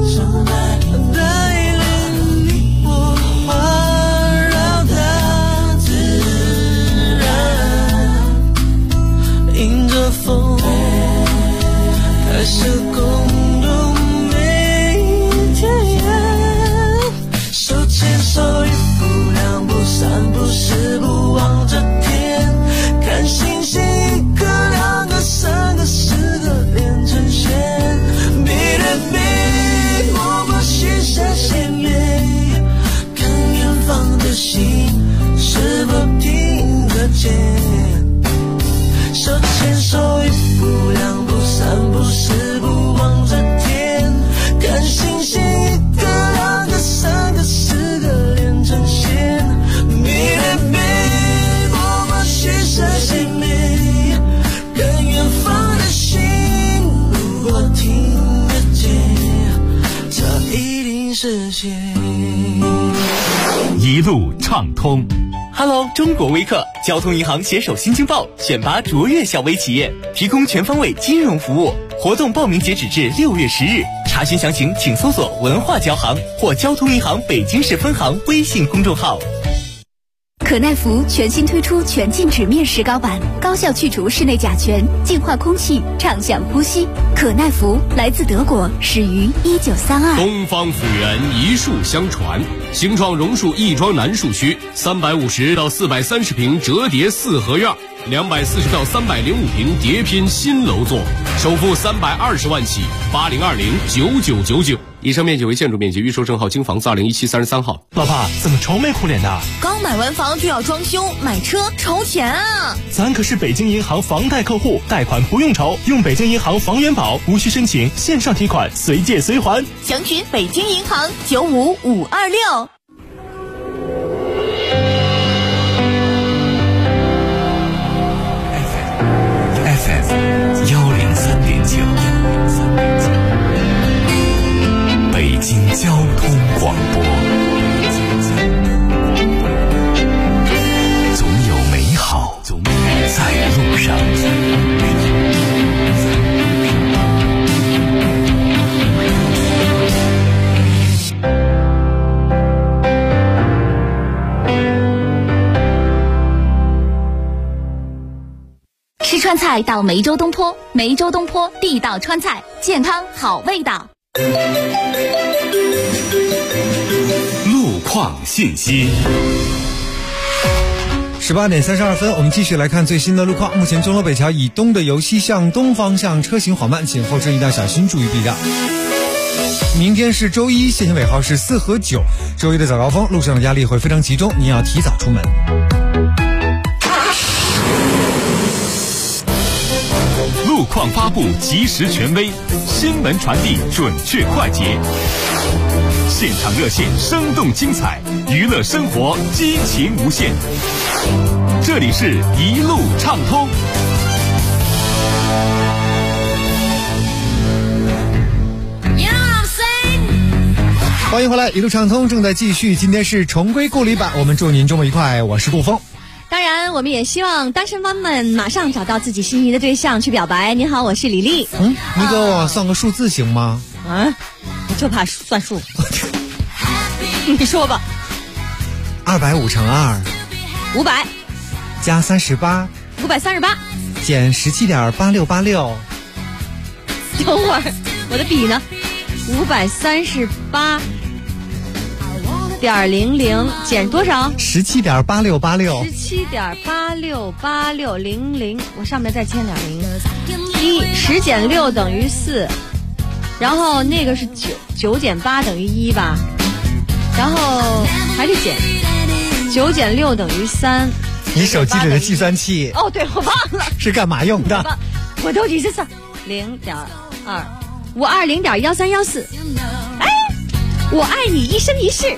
带领你我环绕大自然，迎着风开始共度每一天，手牵手一步两步三步四步望着天，看星星一颗两个三个四个连一路畅通。 Hello， 中国微客交通银行携手新京报选拔卓越小微企业，提供全方位金融服务。活动报名截止至6月10日，查询详情请搜索文化交行或交通银行北京市分行微信公众号。 可耐福全新推出全静止面石膏版，高效去除室内甲醛，净化空气，畅享呼吸。可耐福来自德国，始于1932。 东方府源一树相传，兴创榕树亦庄南树区350到430平折叠四合院，240到305平叠拼新楼座，首付320万起，80209999。以上面积为建筑面积，预售证号京房子201733号。 老爸怎么愁眉苦脸的？ 刚买完房就要装修，买车愁钱啊！ 咱可是北京银行房贷客户，贷款不用愁，用北京银行房源宝，无需申请，线上提款，随借随还。 详询北京银行95526。 FM 103.9，北京交通广播，总有美好在路上。 吃川菜到梅州东坡，梅州东坡地道川菜，健康好味道。 路况信息。 18点32分，我们继续来看最新的路况。目前钟楼北桥以东的由西向东方向车行缓慢，请后车一定要小心，注意避让。明天是周一，限行尾号是4和9，周一的早高峰，路上的压力会非常集中，您要提早出门。 路况发布及时权威，新闻传递准确快捷，现场热线生动精彩，娱乐生活激情无限。这里是一路畅通。 欢迎回来，一路畅通正在继续，今天是重归故里版，我们祝您周末愉快，我是顾峰。 当然，我们也希望单身汪们马上找到自己心仪的对象去表白。你好，我是李丽。 你给我算个数字行吗？ 我就怕算数。你说吧。 250乘2。 500。 加38。 538。 减17.8686。 等会儿，我的笔呢？538.00减多少 ？17.8686。 17.868600，我上面再添点零。10减6等于4，然后那个是9减8等于1吧，然后还得减9减6等于3。 你手机里的计算器？ 哦，对，我忘了是干嘛用的？ 我到底是算0.2，520.1314。哎，我爱你一生一世。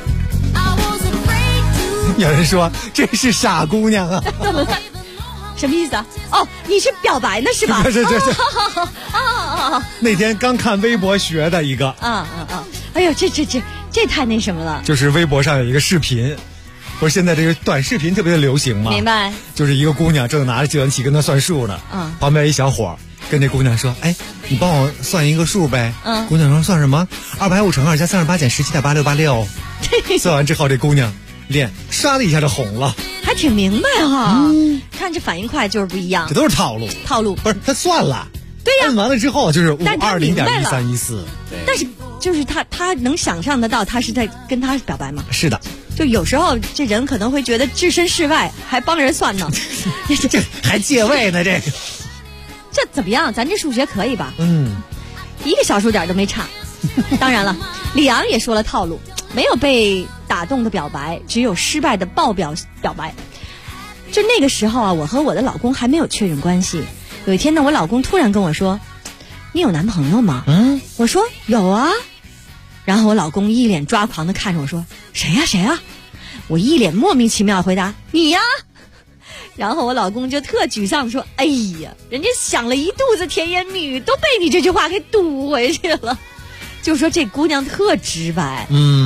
有人说这是傻姑娘啊。 什么意思啊？哦，你是表白呢是吧？ 是。那天刚看微博学的一个。 哎呦，这太那什么了。 就是微博上有一个视频，不是现在这个短视频特别的流行吗？ 明白。 就是一个姑娘正拿着计算器跟她算数呢。旁边一小伙跟这姑娘说：“哎，你帮我算一个数呗。”姑娘说：“算什么？250乘2加38减17.8686。”算完之后，这姑娘脸唰的一下就红了， 还挺明白哈。看这反应快就是不一样， 这都是套路。 不是他算了， 对呀， 按完了之后就是520.1314。 但是就是他能想象得到他是在跟他表白吗？ 是的。 就有时候这人可能会觉得置身事外，还帮人算呢， 这还借位呢，这怎么样？咱这数学可以吧？一个小数点都没差。当然了，李昂也说了套路。没有被打动的表白，只有失败的爆表白。就那个时候啊，我和我的老公还没有确认关系。有一天呢，我老公突然跟我说：“你有男朋友吗？”我说有啊。然后我老公一脸抓狂的看着我说：“谁呀？”我一脸莫名其妙回答：“你呀。”然后我老公就特沮丧说：“哎呀，人家想了一肚子甜言蜜语，都被你这句话给堵回去了。”就说这姑娘特直白，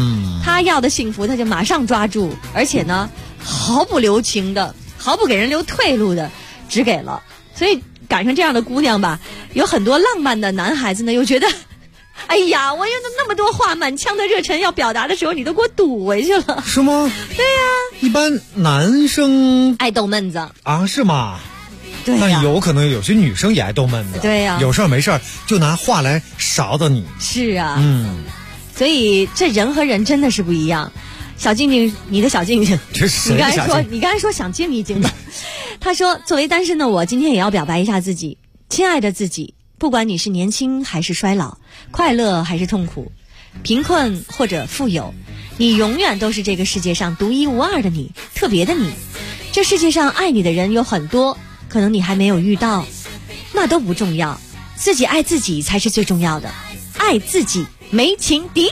他要的幸福他就马上抓住，而且呢毫不留情的，毫不给人留退路的只给了。所以赶上这样的姑娘吧，有很多浪漫的男孩子呢又觉得，哎呀，我有那么多话满腔的热忱要表达的时候，你都给我堵回去了。 是吗？ 对呀， 一般男生爱逗闷子啊，是吗？ 对呀， 那有可能有些女生也爱逗闷子。 对呀， 有事儿没事儿就拿话来勺到你。 是啊，所以这人和人真的是不一样。小静静，你的小静静，你刚才说想静一静吧。他说，作为单身的我，今天也要表白一下自己，亲爱的自己，不管你是年轻还是衰老，快乐还是痛苦，贫困或者富有，你永远都是这个世界上独一无二的你，特别的你。这世界上爱你的人有很多，可能你还没有遇到，那都不重要，自己爱自己才是最重要的，爱自己没情敌。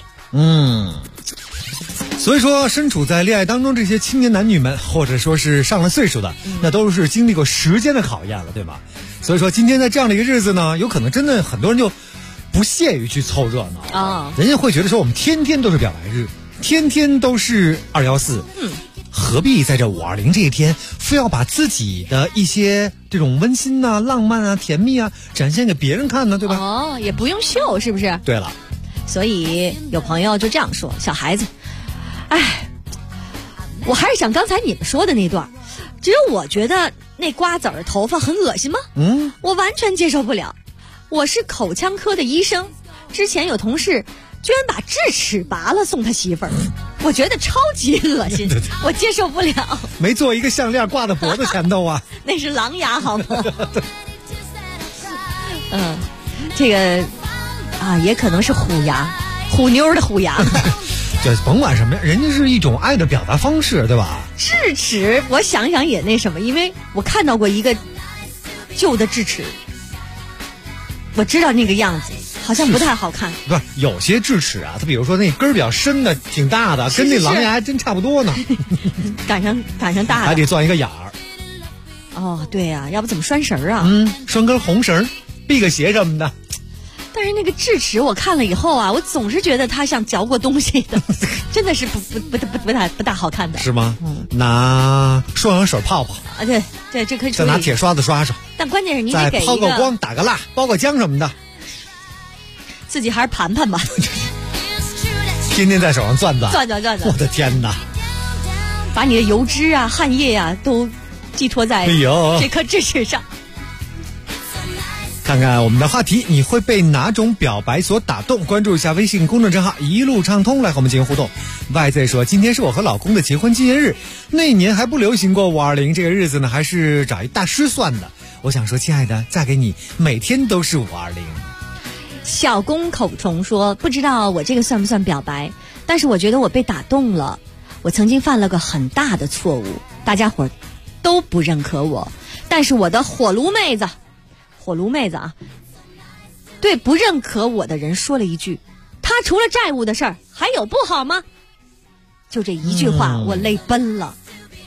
所以说身处在恋爱当中这些青年男女们，或者说是上了岁数的，那都是经历过时间的考验了，对吧？所以说今天在这样的一个日子呢，有可能真的很多人就不屑于去凑热闹啊，人家会觉得说我们天天都是表白日，天天都是214，何必在这520这一天非要把自己的一些这种温馨啊、浪漫啊、甜蜜啊展现给别人看呢，对吧？ 也不用秀，是不是？ 对了， 所以有朋友就这样说，小孩子，我还是想刚才你们说的那段，只有我觉得那瓜子儿头发很恶心吗？我完全接受不了。我是口腔科的医生，之前有同事居然把智齿拔了送他媳妇儿，我觉得超级恶心，我接受不了。 没做一个项链挂在脖子前头啊？ 那是狼牙好吗？这个也可能是虎牙，虎妞的虎牙。 对，甭管什么呀，人家是一种爱的表达方式，对吧？ 智齿，我想想也那什么，因为我看到过一个旧的智齿，我知道那个样子，好像不太好看。 不是，有些智齿啊，它比如说那根儿比较深的，挺大的，跟那狼牙还真差不多呢。 赶上大的， 还得钻一个眼儿。 对呀，要不怎么拴绳啊？ 拴根红绳，辟个邪什么的。 但是那个智齿我看了以后啊，我总是觉得它像嚼过东西的，真的是不大好看的。 是吗？拿双氧水泡泡啊，对，这可以。 再拿铁刷子刷刷。 但关键是你得给一个， 再抛个光，打个蜡，包个浆什么的。 自己还是盘盘吧。 天天在手上攥。 我的天哪！ 把你的油脂啊、汗液啊都寄托在这颗智齿上。 看看我们的话题，你会被哪种表白所打动？关注一下微信公众账号一路畅通，来和我们进行互动。YZ 说，今天是我和老公的结婚纪念日，那年还不流行过520，这个日子呢还是找一大师算的。我想说，亲爱的，嫁给你每天都是520。 小公口虫说，不知道我这个算不算表白，但是我觉得我被打动了。我曾经犯了个很大的错误，大家伙都不认可我，但是我的火炉妹子啊，对不认可我的人说了一句，他除了债务的事儿还有不好吗？就这一句话，我泪奔了。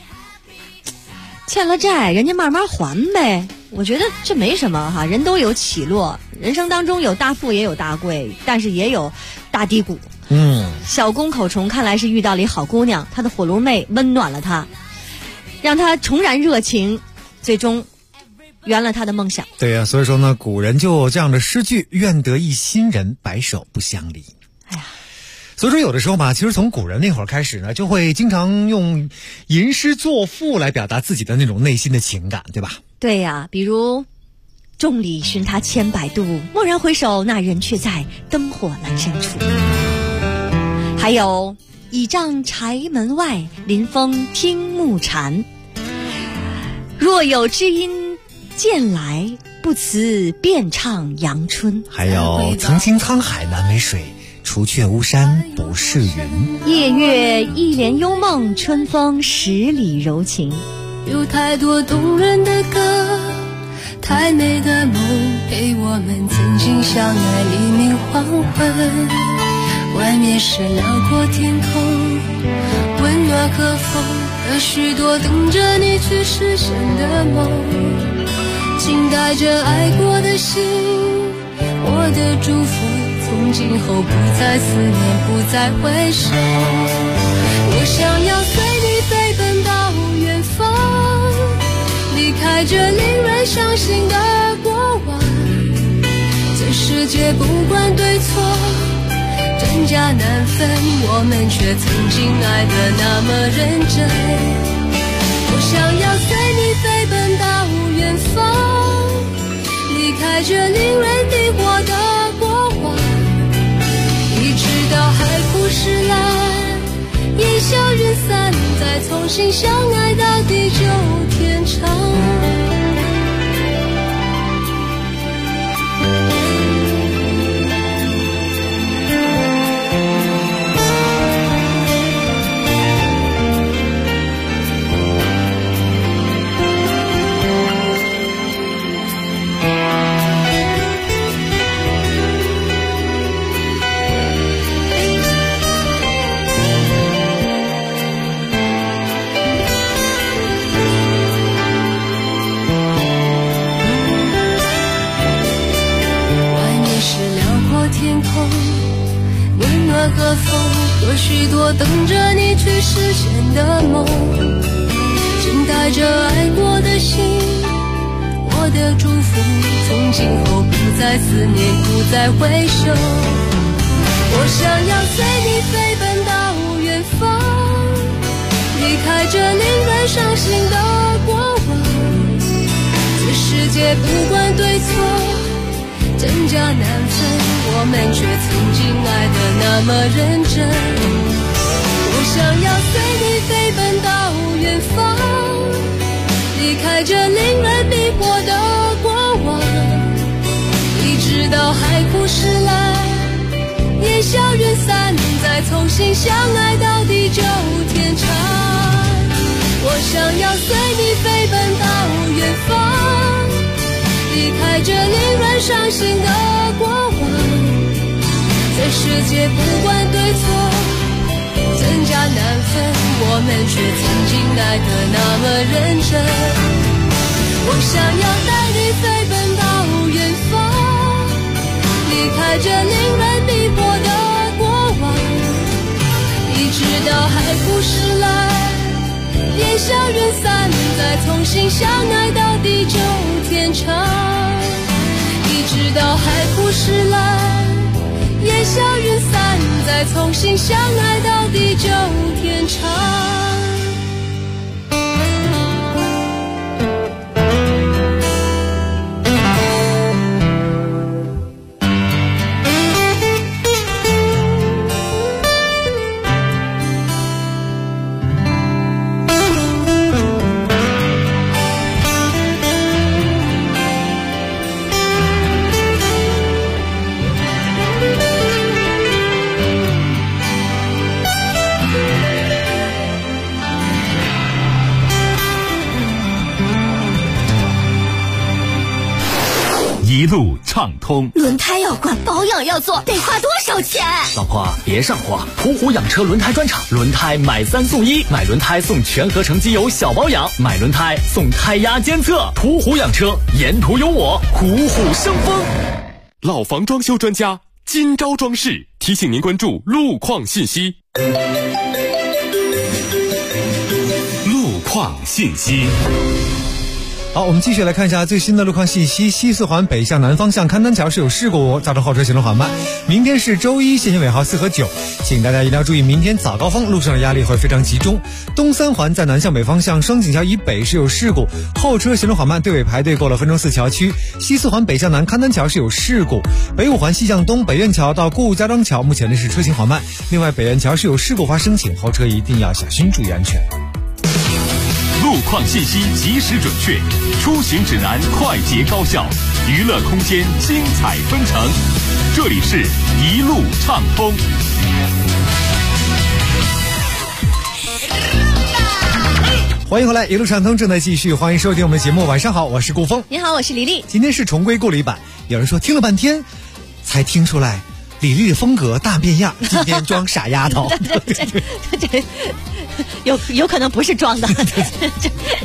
欠了债人家慢慢还呗，我觉得这没什么哈，人都有起落，人生当中有大富也有大贵，但是也有大低谷。小公口虫看来是遇到了一好姑娘，她的火炉妹温暖了他，让他重燃热情，最终圆了他的梦想。 对呀，所以说呢，古人就有这样的诗句，愿得一心人，白首不相离。所以说有的时候嘛，其实从古人那会儿开始呢，就会经常用吟诗作赋来表达自己的那种内心的情感，对吧？ 对呀，比如众里寻他千百度，蓦然回首，那人却在灯火阑珊处。还有倚杖柴门外，临风听暮蝉。若有知音渐来，不辞便唱阳春。 还有曾经沧海难为水，除却巫山不是云。 夜月一帘幽梦，春风十里柔情。 有太多动人的歌，太美的梦，陪我们曾经相爱，黎明黄昏。外面是辽阔天空，温暖和风，和许多等着你去实现的梦。请带着爱过的心，我的祝福从今后不再思念，不再回首。我想要随你飞奔到远方，离开这令人伤心的过往。这世界不管对错，真假难分，我们却曾经爱得那么认真。我想要随你飞奔到远方，离开这令人迷惑的过往，一直到海枯石烂，烟消云散，再重新相爱到地久天长。和风和许多等着你去实现的梦，静待着爱过的心，我的祝福从今后不再思念，不再回首。我想要随你飞奔到远方，离开这令人伤心的过往。这世界不管对错，真假难分，我们却曾经爱得那么认真。我想要随你飞奔到远方，离开这令人迷惑的过往，一直到海枯石烂，烟消云散，再重新相爱到地久天长。我想要随你飞奔到远方，离开这令人伤心的过往。这世界不管对错，真假难分，我们却曾经爱得那么认真。我想要带你飞奔到远方，离开这令人迷惑的过往，一直到海枯石烂，烟消云散，再重新相爱到地久天长。一直到海枯石烂，烟消云散，再重新相爱到地久天长。 一路畅通。 轮胎要换，保养要做，得花多少钱？ 老婆别上火，途虎养车轮胎专场，轮胎买3送1，买轮胎送全合成机油小保养，买轮胎送胎压监测。途虎养车，沿途有我，虎虎生风。 老房装修专家金招装饰提醒您关注路况信息。路况信息。 好，我们继续来看一下最新的路况信息。西四环北向南方向勘丹桥是有事故，造成后车行动缓慢。明天是周一，限行尾号4和9，请大家一定要注意，明天早高峰路上的压力会非常集中。东三环在南向北方向双井桥以北是有事故，后车行动缓慢，队尾排队过了分钟4桥区。西四环北向南勘丹桥是有事故，北五环西向东北苑桥到顾家庄桥目前的是车行缓慢。另外北苑桥是有事故发生，请后车一定要小心注意安全。 路况信息及时准确，出行指南快捷高效，娱乐空间精彩纷呈。这里是一路畅通。 欢迎回来，一路畅通正在继续，欢迎收听我们的节目。晚上好，我是顾峰。 你好，我是李丽。今天是重归故里版，有人说听了半天才听出来李丽的风格大变样，今天装傻丫头。 这有可能不是装的。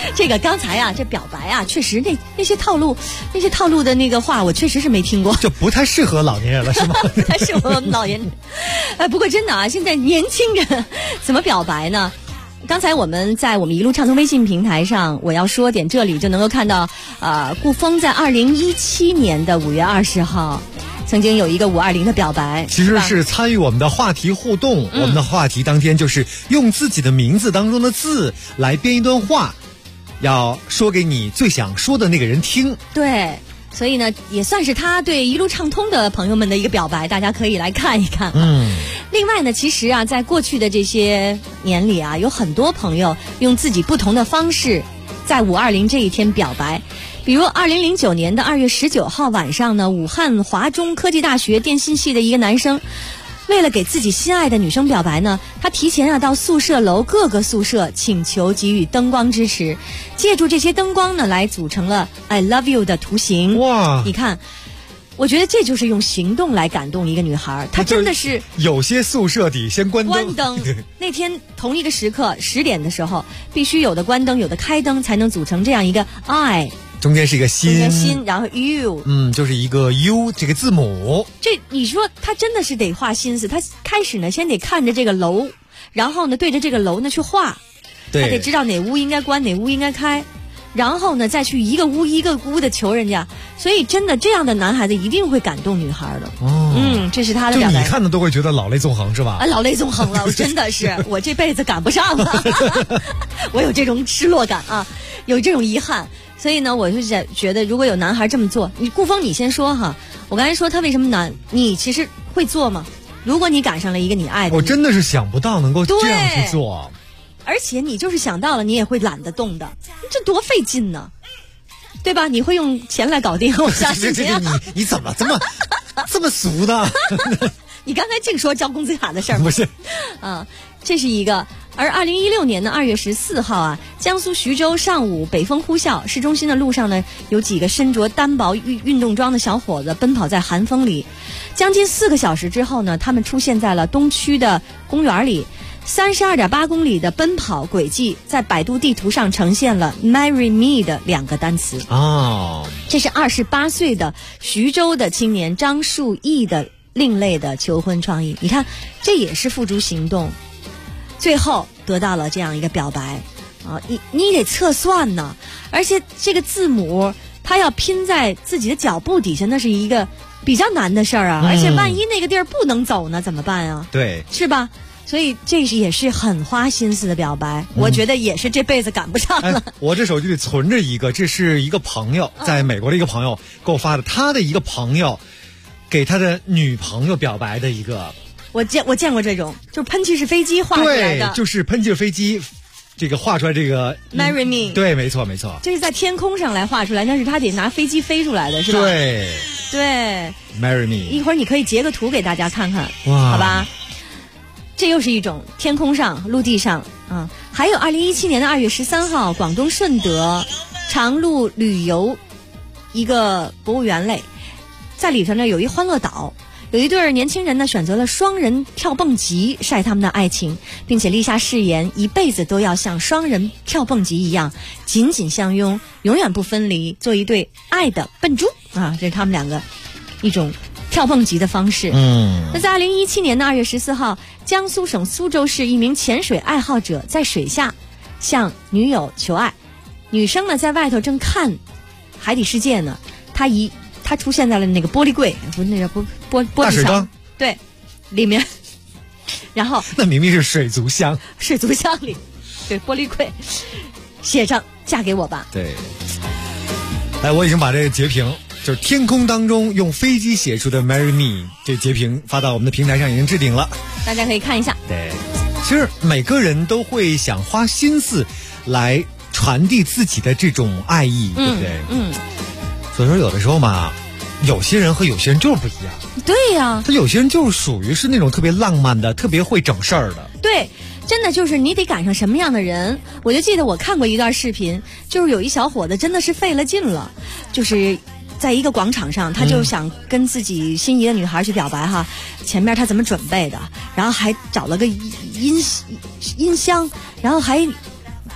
这个刚才啊，这表白啊，确实那些套路的那个话，我确实是没听过， 就不太适合老年人了，是吗？ 不太适合我们老年人。不过真的啊，现在年轻人怎么表白呢？刚才我们在我们一路畅通微信平台上，我要说点这里就能够看到，顾峰在2017年的5月20号。曾经有一个520的表白， 其实是参与我们的话题互动。我们的话题当天就是用自己的名字当中的字来编一段话，要说给你最想说的那个人听。 对，所以呢，也算是他对一路畅通的朋友们的一个表白，大家可以来看一看。另外呢，其实啊，在过去的这些年里啊，有很多朋友用自己不同的方式，在520这一天表白。比如2009年的2月19号晚上呢，武汉华中科技大学电信系的一个男生，为了给自己心爱的女生表白呢，他提前到宿舍楼各个宿舍请求给予灯光支持，借助这些灯光呢，来组成了 I love you 的图形。 哇， 你看，我觉得这就是用行动来感动一个女孩，她真的是有些宿舍底先关灯。那天同一个时刻10点的时候，必须有的关灯，有的开灯，才能组成这样一个 I。 中间是一个心， 然后 you， 就是一个 U 这个字母。 这你说他真的是得花心思，他开始呢先得看着这个楼，然后呢对着这个楼呢去画，他得知道哪屋应该关，哪屋应该开，然后呢再去一个屋一个屋的求人家。所以真的这样的男孩子一定会感动女孩的。这是他的表白。 就你看的都会觉得老泪纵横是吧？ 老泪纵横了，我真的是我这辈子赶不上了，我有这种失落感啊，有这种遗憾。所以呢，我就觉得如果有男孩这么做，顾峰你先说哈。我刚才说他为什么难，你其实会做吗？如果你赶上了一个你爱的， 我真的是想不到能够这样去做。 而且你就是想到了，你也会懒得动的，这多费劲呢，对吧？你会用钱来搞定，我相信。 你怎么这么俗呢？ 你刚才净说交工资卡的事儿， 不是？ 这是一个。而2016年的2月14号啊，江苏徐州上午北风呼啸，市中心的路上呢，有几个身着单薄运动装的小伙子奔跑在寒风里。将近4个小时之后呢，他们出现在了东区的公园里。32.8公里的奔跑轨迹在百度地图上呈现了 Marry Me 的2个单词。这是28岁的徐州的青年张树义的另类的求婚创意。你看，这也是付诸行动，最后得到了这样一个表白啊！你得测算呢，而且这个字母它要拼在自己的脚步底下，那是一个比较难的事儿啊！而且万一那个地儿不能走呢，怎么办啊？ 对， 是吧？所以这也是很花心思的表白，我觉得也是这辈子赶不上了。 我这手机里存着一个，这是一个朋友在美国的一个朋友给我发的，他的一个朋友给他的女朋友表白的一个。 我见过这种，就是喷气式飞机画出来的。 对，就是喷气式飞机，这个画出来这个 Marry Me。 对，没错。 这是在天空上来画出来，但是他得拿飞机飞出来的，是吧？对。 Marry Me。 一会儿你可以截个图给大家看看， 哇， 好吧？这又是一种天空上、陆地上啊。还有2017年的2月13号，广东顺德长路旅游一个博物园类，在里头呢有一欢乐岛。有一对年轻人呢选择了双人跳蹦极晒他们的爱情，并且立下誓言，一辈子都要像双人跳蹦极一样紧紧相拥，永远不分离，做一对爱的笨猪啊！这是他们两个一种跳蹦极的方式。那在2017年的2月14号，江苏省苏州市一名潜水爱好者在水下向女友求爱，女生呢在外头正看海底世界呢，他出现在了那个玻璃柜，不是那个玻璃箱，对，里面，然后那明明是水族箱里，对，玻璃柜，写上嫁给我吧。 对，我已经把这个截屏，就是天空当中用飞机写出的 Marry Me 这截屏发到我们的平台上，已经置顶了， 大家可以看一下。 对，其实每个人都会想花心思来传递自己的这种爱意，对不对？所以说有的时候嘛，有些人和有些人就是不一样。 对呀， 他有些人就是属于是那种特别浪漫的，特别会整事儿的。 对，真的就是你得赶上什么样的人。我就记得我看过一段视频，就是有一小伙子真的是费了劲了，就是在一个广场上，他就想跟自己心仪的女孩去表白哈。前面他怎么准备的，然后还找了个音箱，然后还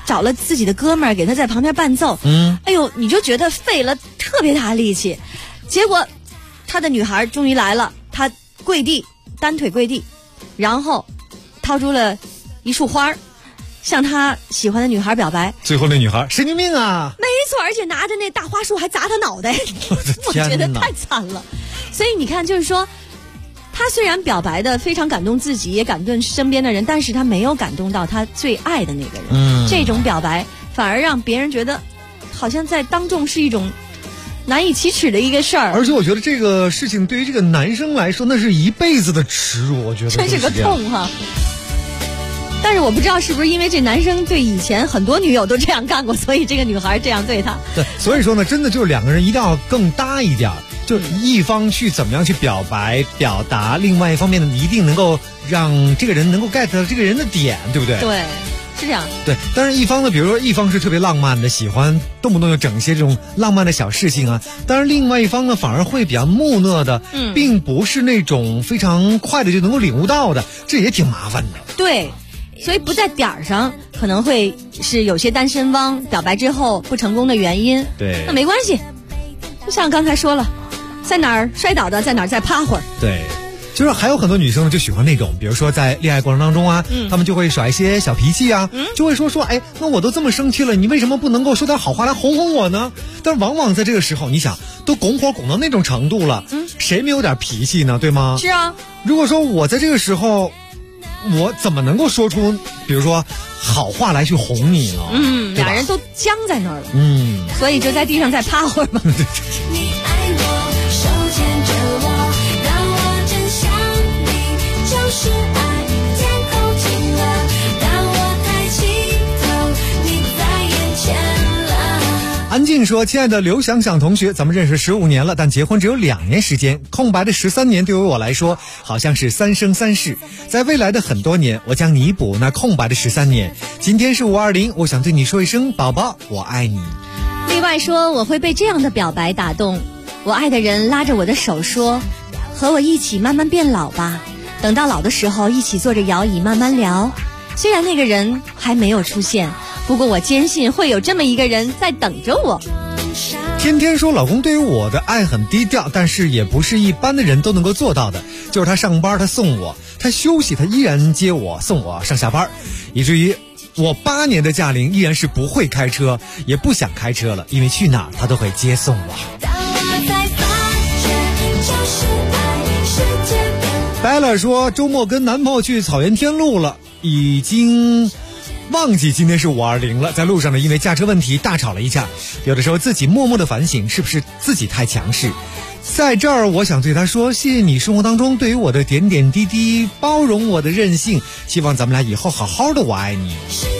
找了自己的哥们儿给他在旁边伴奏，哎呦，你就觉得费了特别大力气。结果他的女孩终于来了，他跪地，单腿跪地，然后掏出了一束花，向他喜欢的女孩表白。 最后那女孩神经病啊！ 没错，而且拿着那大花束还砸他脑袋，我觉得太惨了。所以你看，就是说他虽然表白的非常感动自己，也感动身边的人，但是他没有感动到他最爱的那个人。这种表白反而让别人觉得好像在当众是一种难以启齿的一个事儿。 而且我觉得这个事情对于这个男生来说，那是一辈子的耻辱，我觉得真是个痛哈。但是我不知道是不是因为这男生对以前很多女友都这样干过，所以这个女孩这样对他。 对，所以说呢，真的就是两个人一定要更搭一点，就一方去怎么样去表白表达，另外一方面呢，一定能够让这个人能够 get 到这个人的点，对不对？ 对，是这样。 对，但是一方呢，比如说一方是特别浪漫的，喜欢动不动就整一些这种浪漫的小事情啊，但是另外一方呢，反而会比较木讷的，并不是那种非常快的就能够领悟到的，这也挺麻烦的。 对。所以不在点儿上，可能会是有些单身汪表白之后不成功的原因。 对， 那没关系，就像刚才说了，在哪儿摔倒的，在哪儿再趴会儿。 对，就是还有很多女生就喜欢那种，比如说在恋爱过程当中啊，她们就会耍一些小脾气啊，就会说，哎，那我都这么生气了，你为什么不能够说点好话来哄哄我呢？但是往往在这个时候，你想，都拱火拱到那种程度了，谁没有点脾气呢？对吗？ 是啊。 如果说我在这个时候，我怎么能够说出比如说好话来去哄你呢？ 俩人都僵在那儿了。所以就在地上再趴会儿吧。 你爱我，手牵着我，让我真想你，就是爱，天空晴了，当我抬起头，你在眼前了。 安静说，亲爱的刘想想同学，咱们认识15年了，但结婚只有2年时间，空白的13年对于我来说好像是3生3世，在未来的很多年，我将弥补那空白的13年。今天是520，我想对你说一声宝宝我爱你。 例外说，我会被这样的表白打动，我爱的人拉着我的手说，和我一起慢慢变老吧，等到老的时候一起坐着摇椅慢慢聊。虽然那个人还没有出现，不过我坚信会有这么一个人在等着我。 天天说老公对于我的爱很低调，但是也不是一般的人都能够做到的，就是他上班他送我，他休息他依然接我送我上下班，以至于我8年的驾龄依然是不会开车，也不想开车了，因为去哪儿他都会接送我。Bella 说，周末跟男朋友去草原天路了，已经忘记今天是520了，在路上呢，因为驾车问题大吵了一架。有的时候自己默默的反省，是不是自己太强势？在这儿，我想对他说，谢谢你生活当中对于我的点点滴滴，包容我的任性，希望咱们俩以后好好的，我爱你。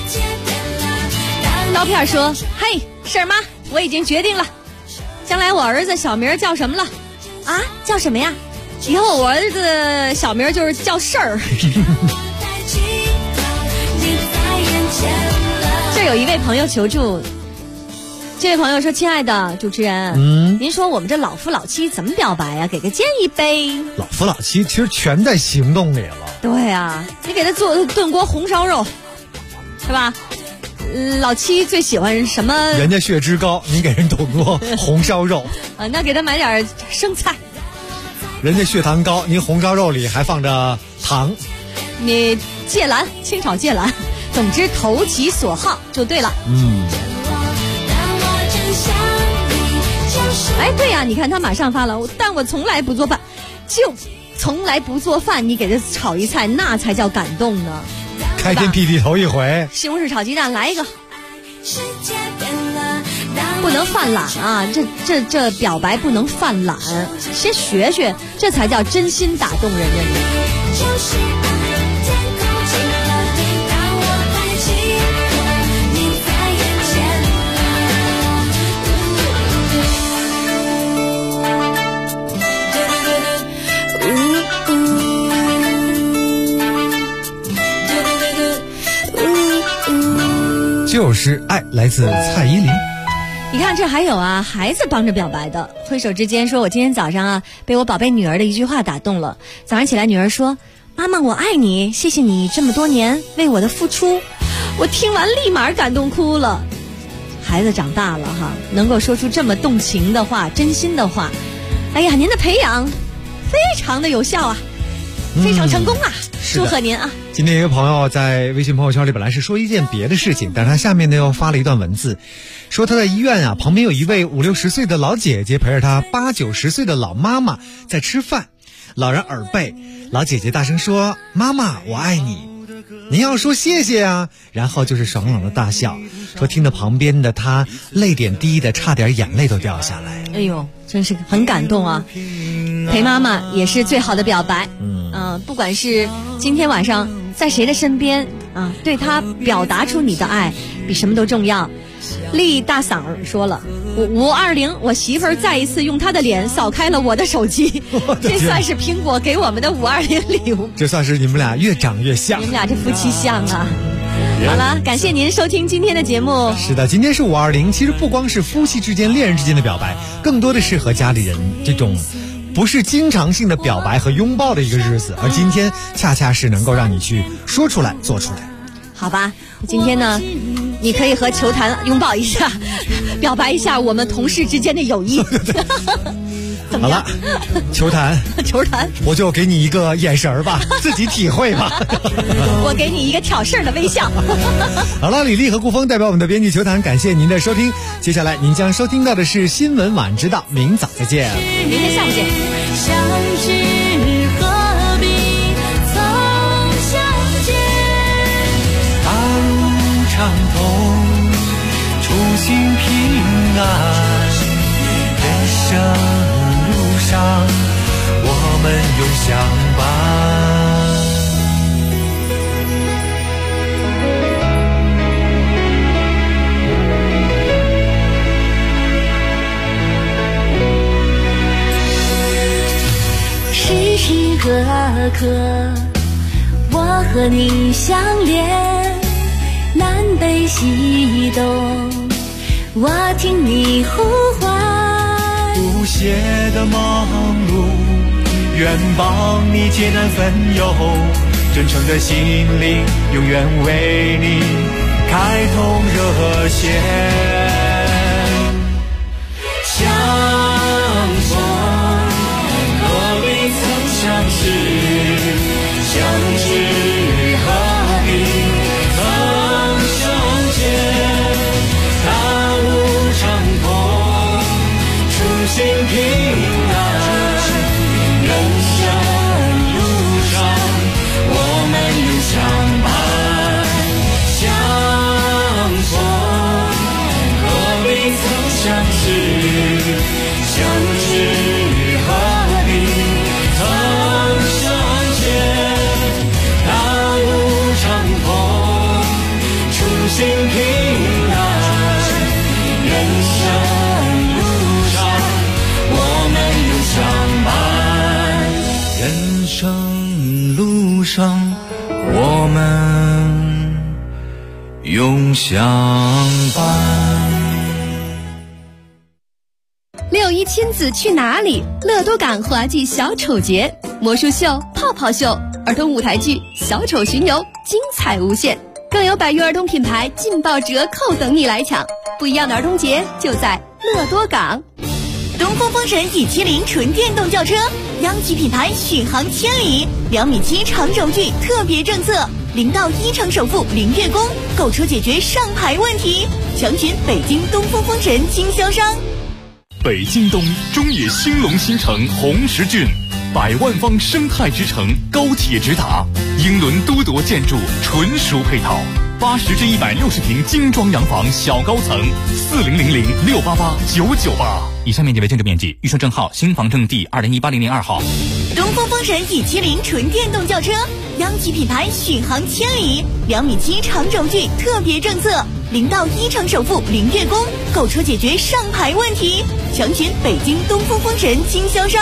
刀片说，嘿，婶儿妈，我已经决定了，将来我儿子小名叫什么了？啊，叫什么呀？以后我儿子的小名就是叫事儿。这有一位朋友求助，这位朋友说，亲爱的主持人，您说我们这老夫老妻怎么表白呀？给个建议呗。 老夫老妻其实全在行动里了。 对啊，你给他做炖锅红烧肉，是吧？老七最喜欢什么？ 人家血脂高，你给人炖锅红烧肉。 那给他买点生菜。 人家血糖高，您红烧肉里还放着糖。 你芥蓝，清炒芥蓝，总之投其所好就对了。哎，对呀，你看他马上发了，但我从来不做饭，就从来不做饭，你给他炒一菜，那才叫感动呢。 开天辟地头一回， 西红柿炒鸡蛋来一个。不能犯懒啊！这表白不能犯懒，先学学，这才叫真心打动人家呢。 就是爱，来自蔡依林。 你看这还有啊，孩子帮着表白的，挥手之间说，我今天早上啊被我宝贝女儿的一句话打动了。早上起来女儿说，妈妈我爱你，谢谢你这么多年为我的付出。 我听完立马感动哭了。孩子长大了哈，能够说出这么动情的话，真心的话，哎呀，您的培养非常的有效啊，非常成功啊，祝贺您啊。 今天一个朋友在微信朋友圈里本来是说一件别的事情，但是他下面呢又发了一段文字，说他在医院啊，旁边有一位50、60岁的老姐姐陪着他80、90岁的老妈妈在吃饭，老人耳背，老姐姐大声说：“妈妈，我爱你。”您要说谢谢啊，然后就是爽朗的大笑，说听着旁边的他泪点低的差点眼泪都掉下来。 哎呦，真是很感动啊！陪妈妈也是最好的表白。不管是今天晚上在谁的身边啊，对他表达出你的爱，比什么都重要。厉大嗓儿说了，520，我媳妇儿再一次用她的脸扫开了我的手机，这算是苹果给我们的520礼物。 这算是你们俩越长越像， 你们俩这夫妻相啊。好了，感谢您收听今天的节目。 是的，今天是520，其实不光是夫妻之间、恋人之间的表白，更多的是和家里人这种不是经常性的表白和拥抱的一个日子，而今天恰恰是能够让你去说出来、做出来。 好吧，今天呢，你可以和球坛拥抱一下，表白一下我们同事之间的友谊。 好了，球坛，我就给你一个眼神吧，自己体会吧。 我给你一个挑事儿的微笑。 好了，李丽和顾峰代表我们的编辑球坛，感谢您的收听。接下来您将收听到的是新闻晚知道，明早再见。 明天下午见。 相知何必曾相见，大路长通，初心平安，人生路上我们永相伴。时时刻刻我和你相连，南北西东我听你呼唤，不懈的忙碌愿帮你解难分忧，真诚的心灵永远为你开通热线。相逢何必曾相识，相知何必曾相见，大路长通，初心平安，人生路上我们永相伴。相逢何必曾相识，相知何必曾相见，大路长通，初心平安，人生路上我们永相伴，人生路上我们永相伴。 6·1亲子去哪里？乐多港滑稽小丑节、魔术秀、泡泡秀、儿童舞台剧、小丑巡游，精彩无限，更有百余儿童品牌劲爆折扣等你来抢。不一样的儿童节就在乐多港。 东风风神E70纯电动轿车，央企品牌续航千里，2.7米长轴距特别政策，0到1成首付0月供，购车解决上牌问题。详询北京东风风神经销商。 北京东中野兴隆新城红石郡，100万方生态之城，高铁直达，英伦都铎建筑纯熟配套，80至160平精装洋房小高层，4000688998。 以下面积为政治面积，预售证号新房证第20180002号。 东风风神E70纯电动轿车，央企品牌续航千里，2.7米长轴距特别政策，0到1成首付0月供，购车解决上牌问题。详询北京东风风神经销商。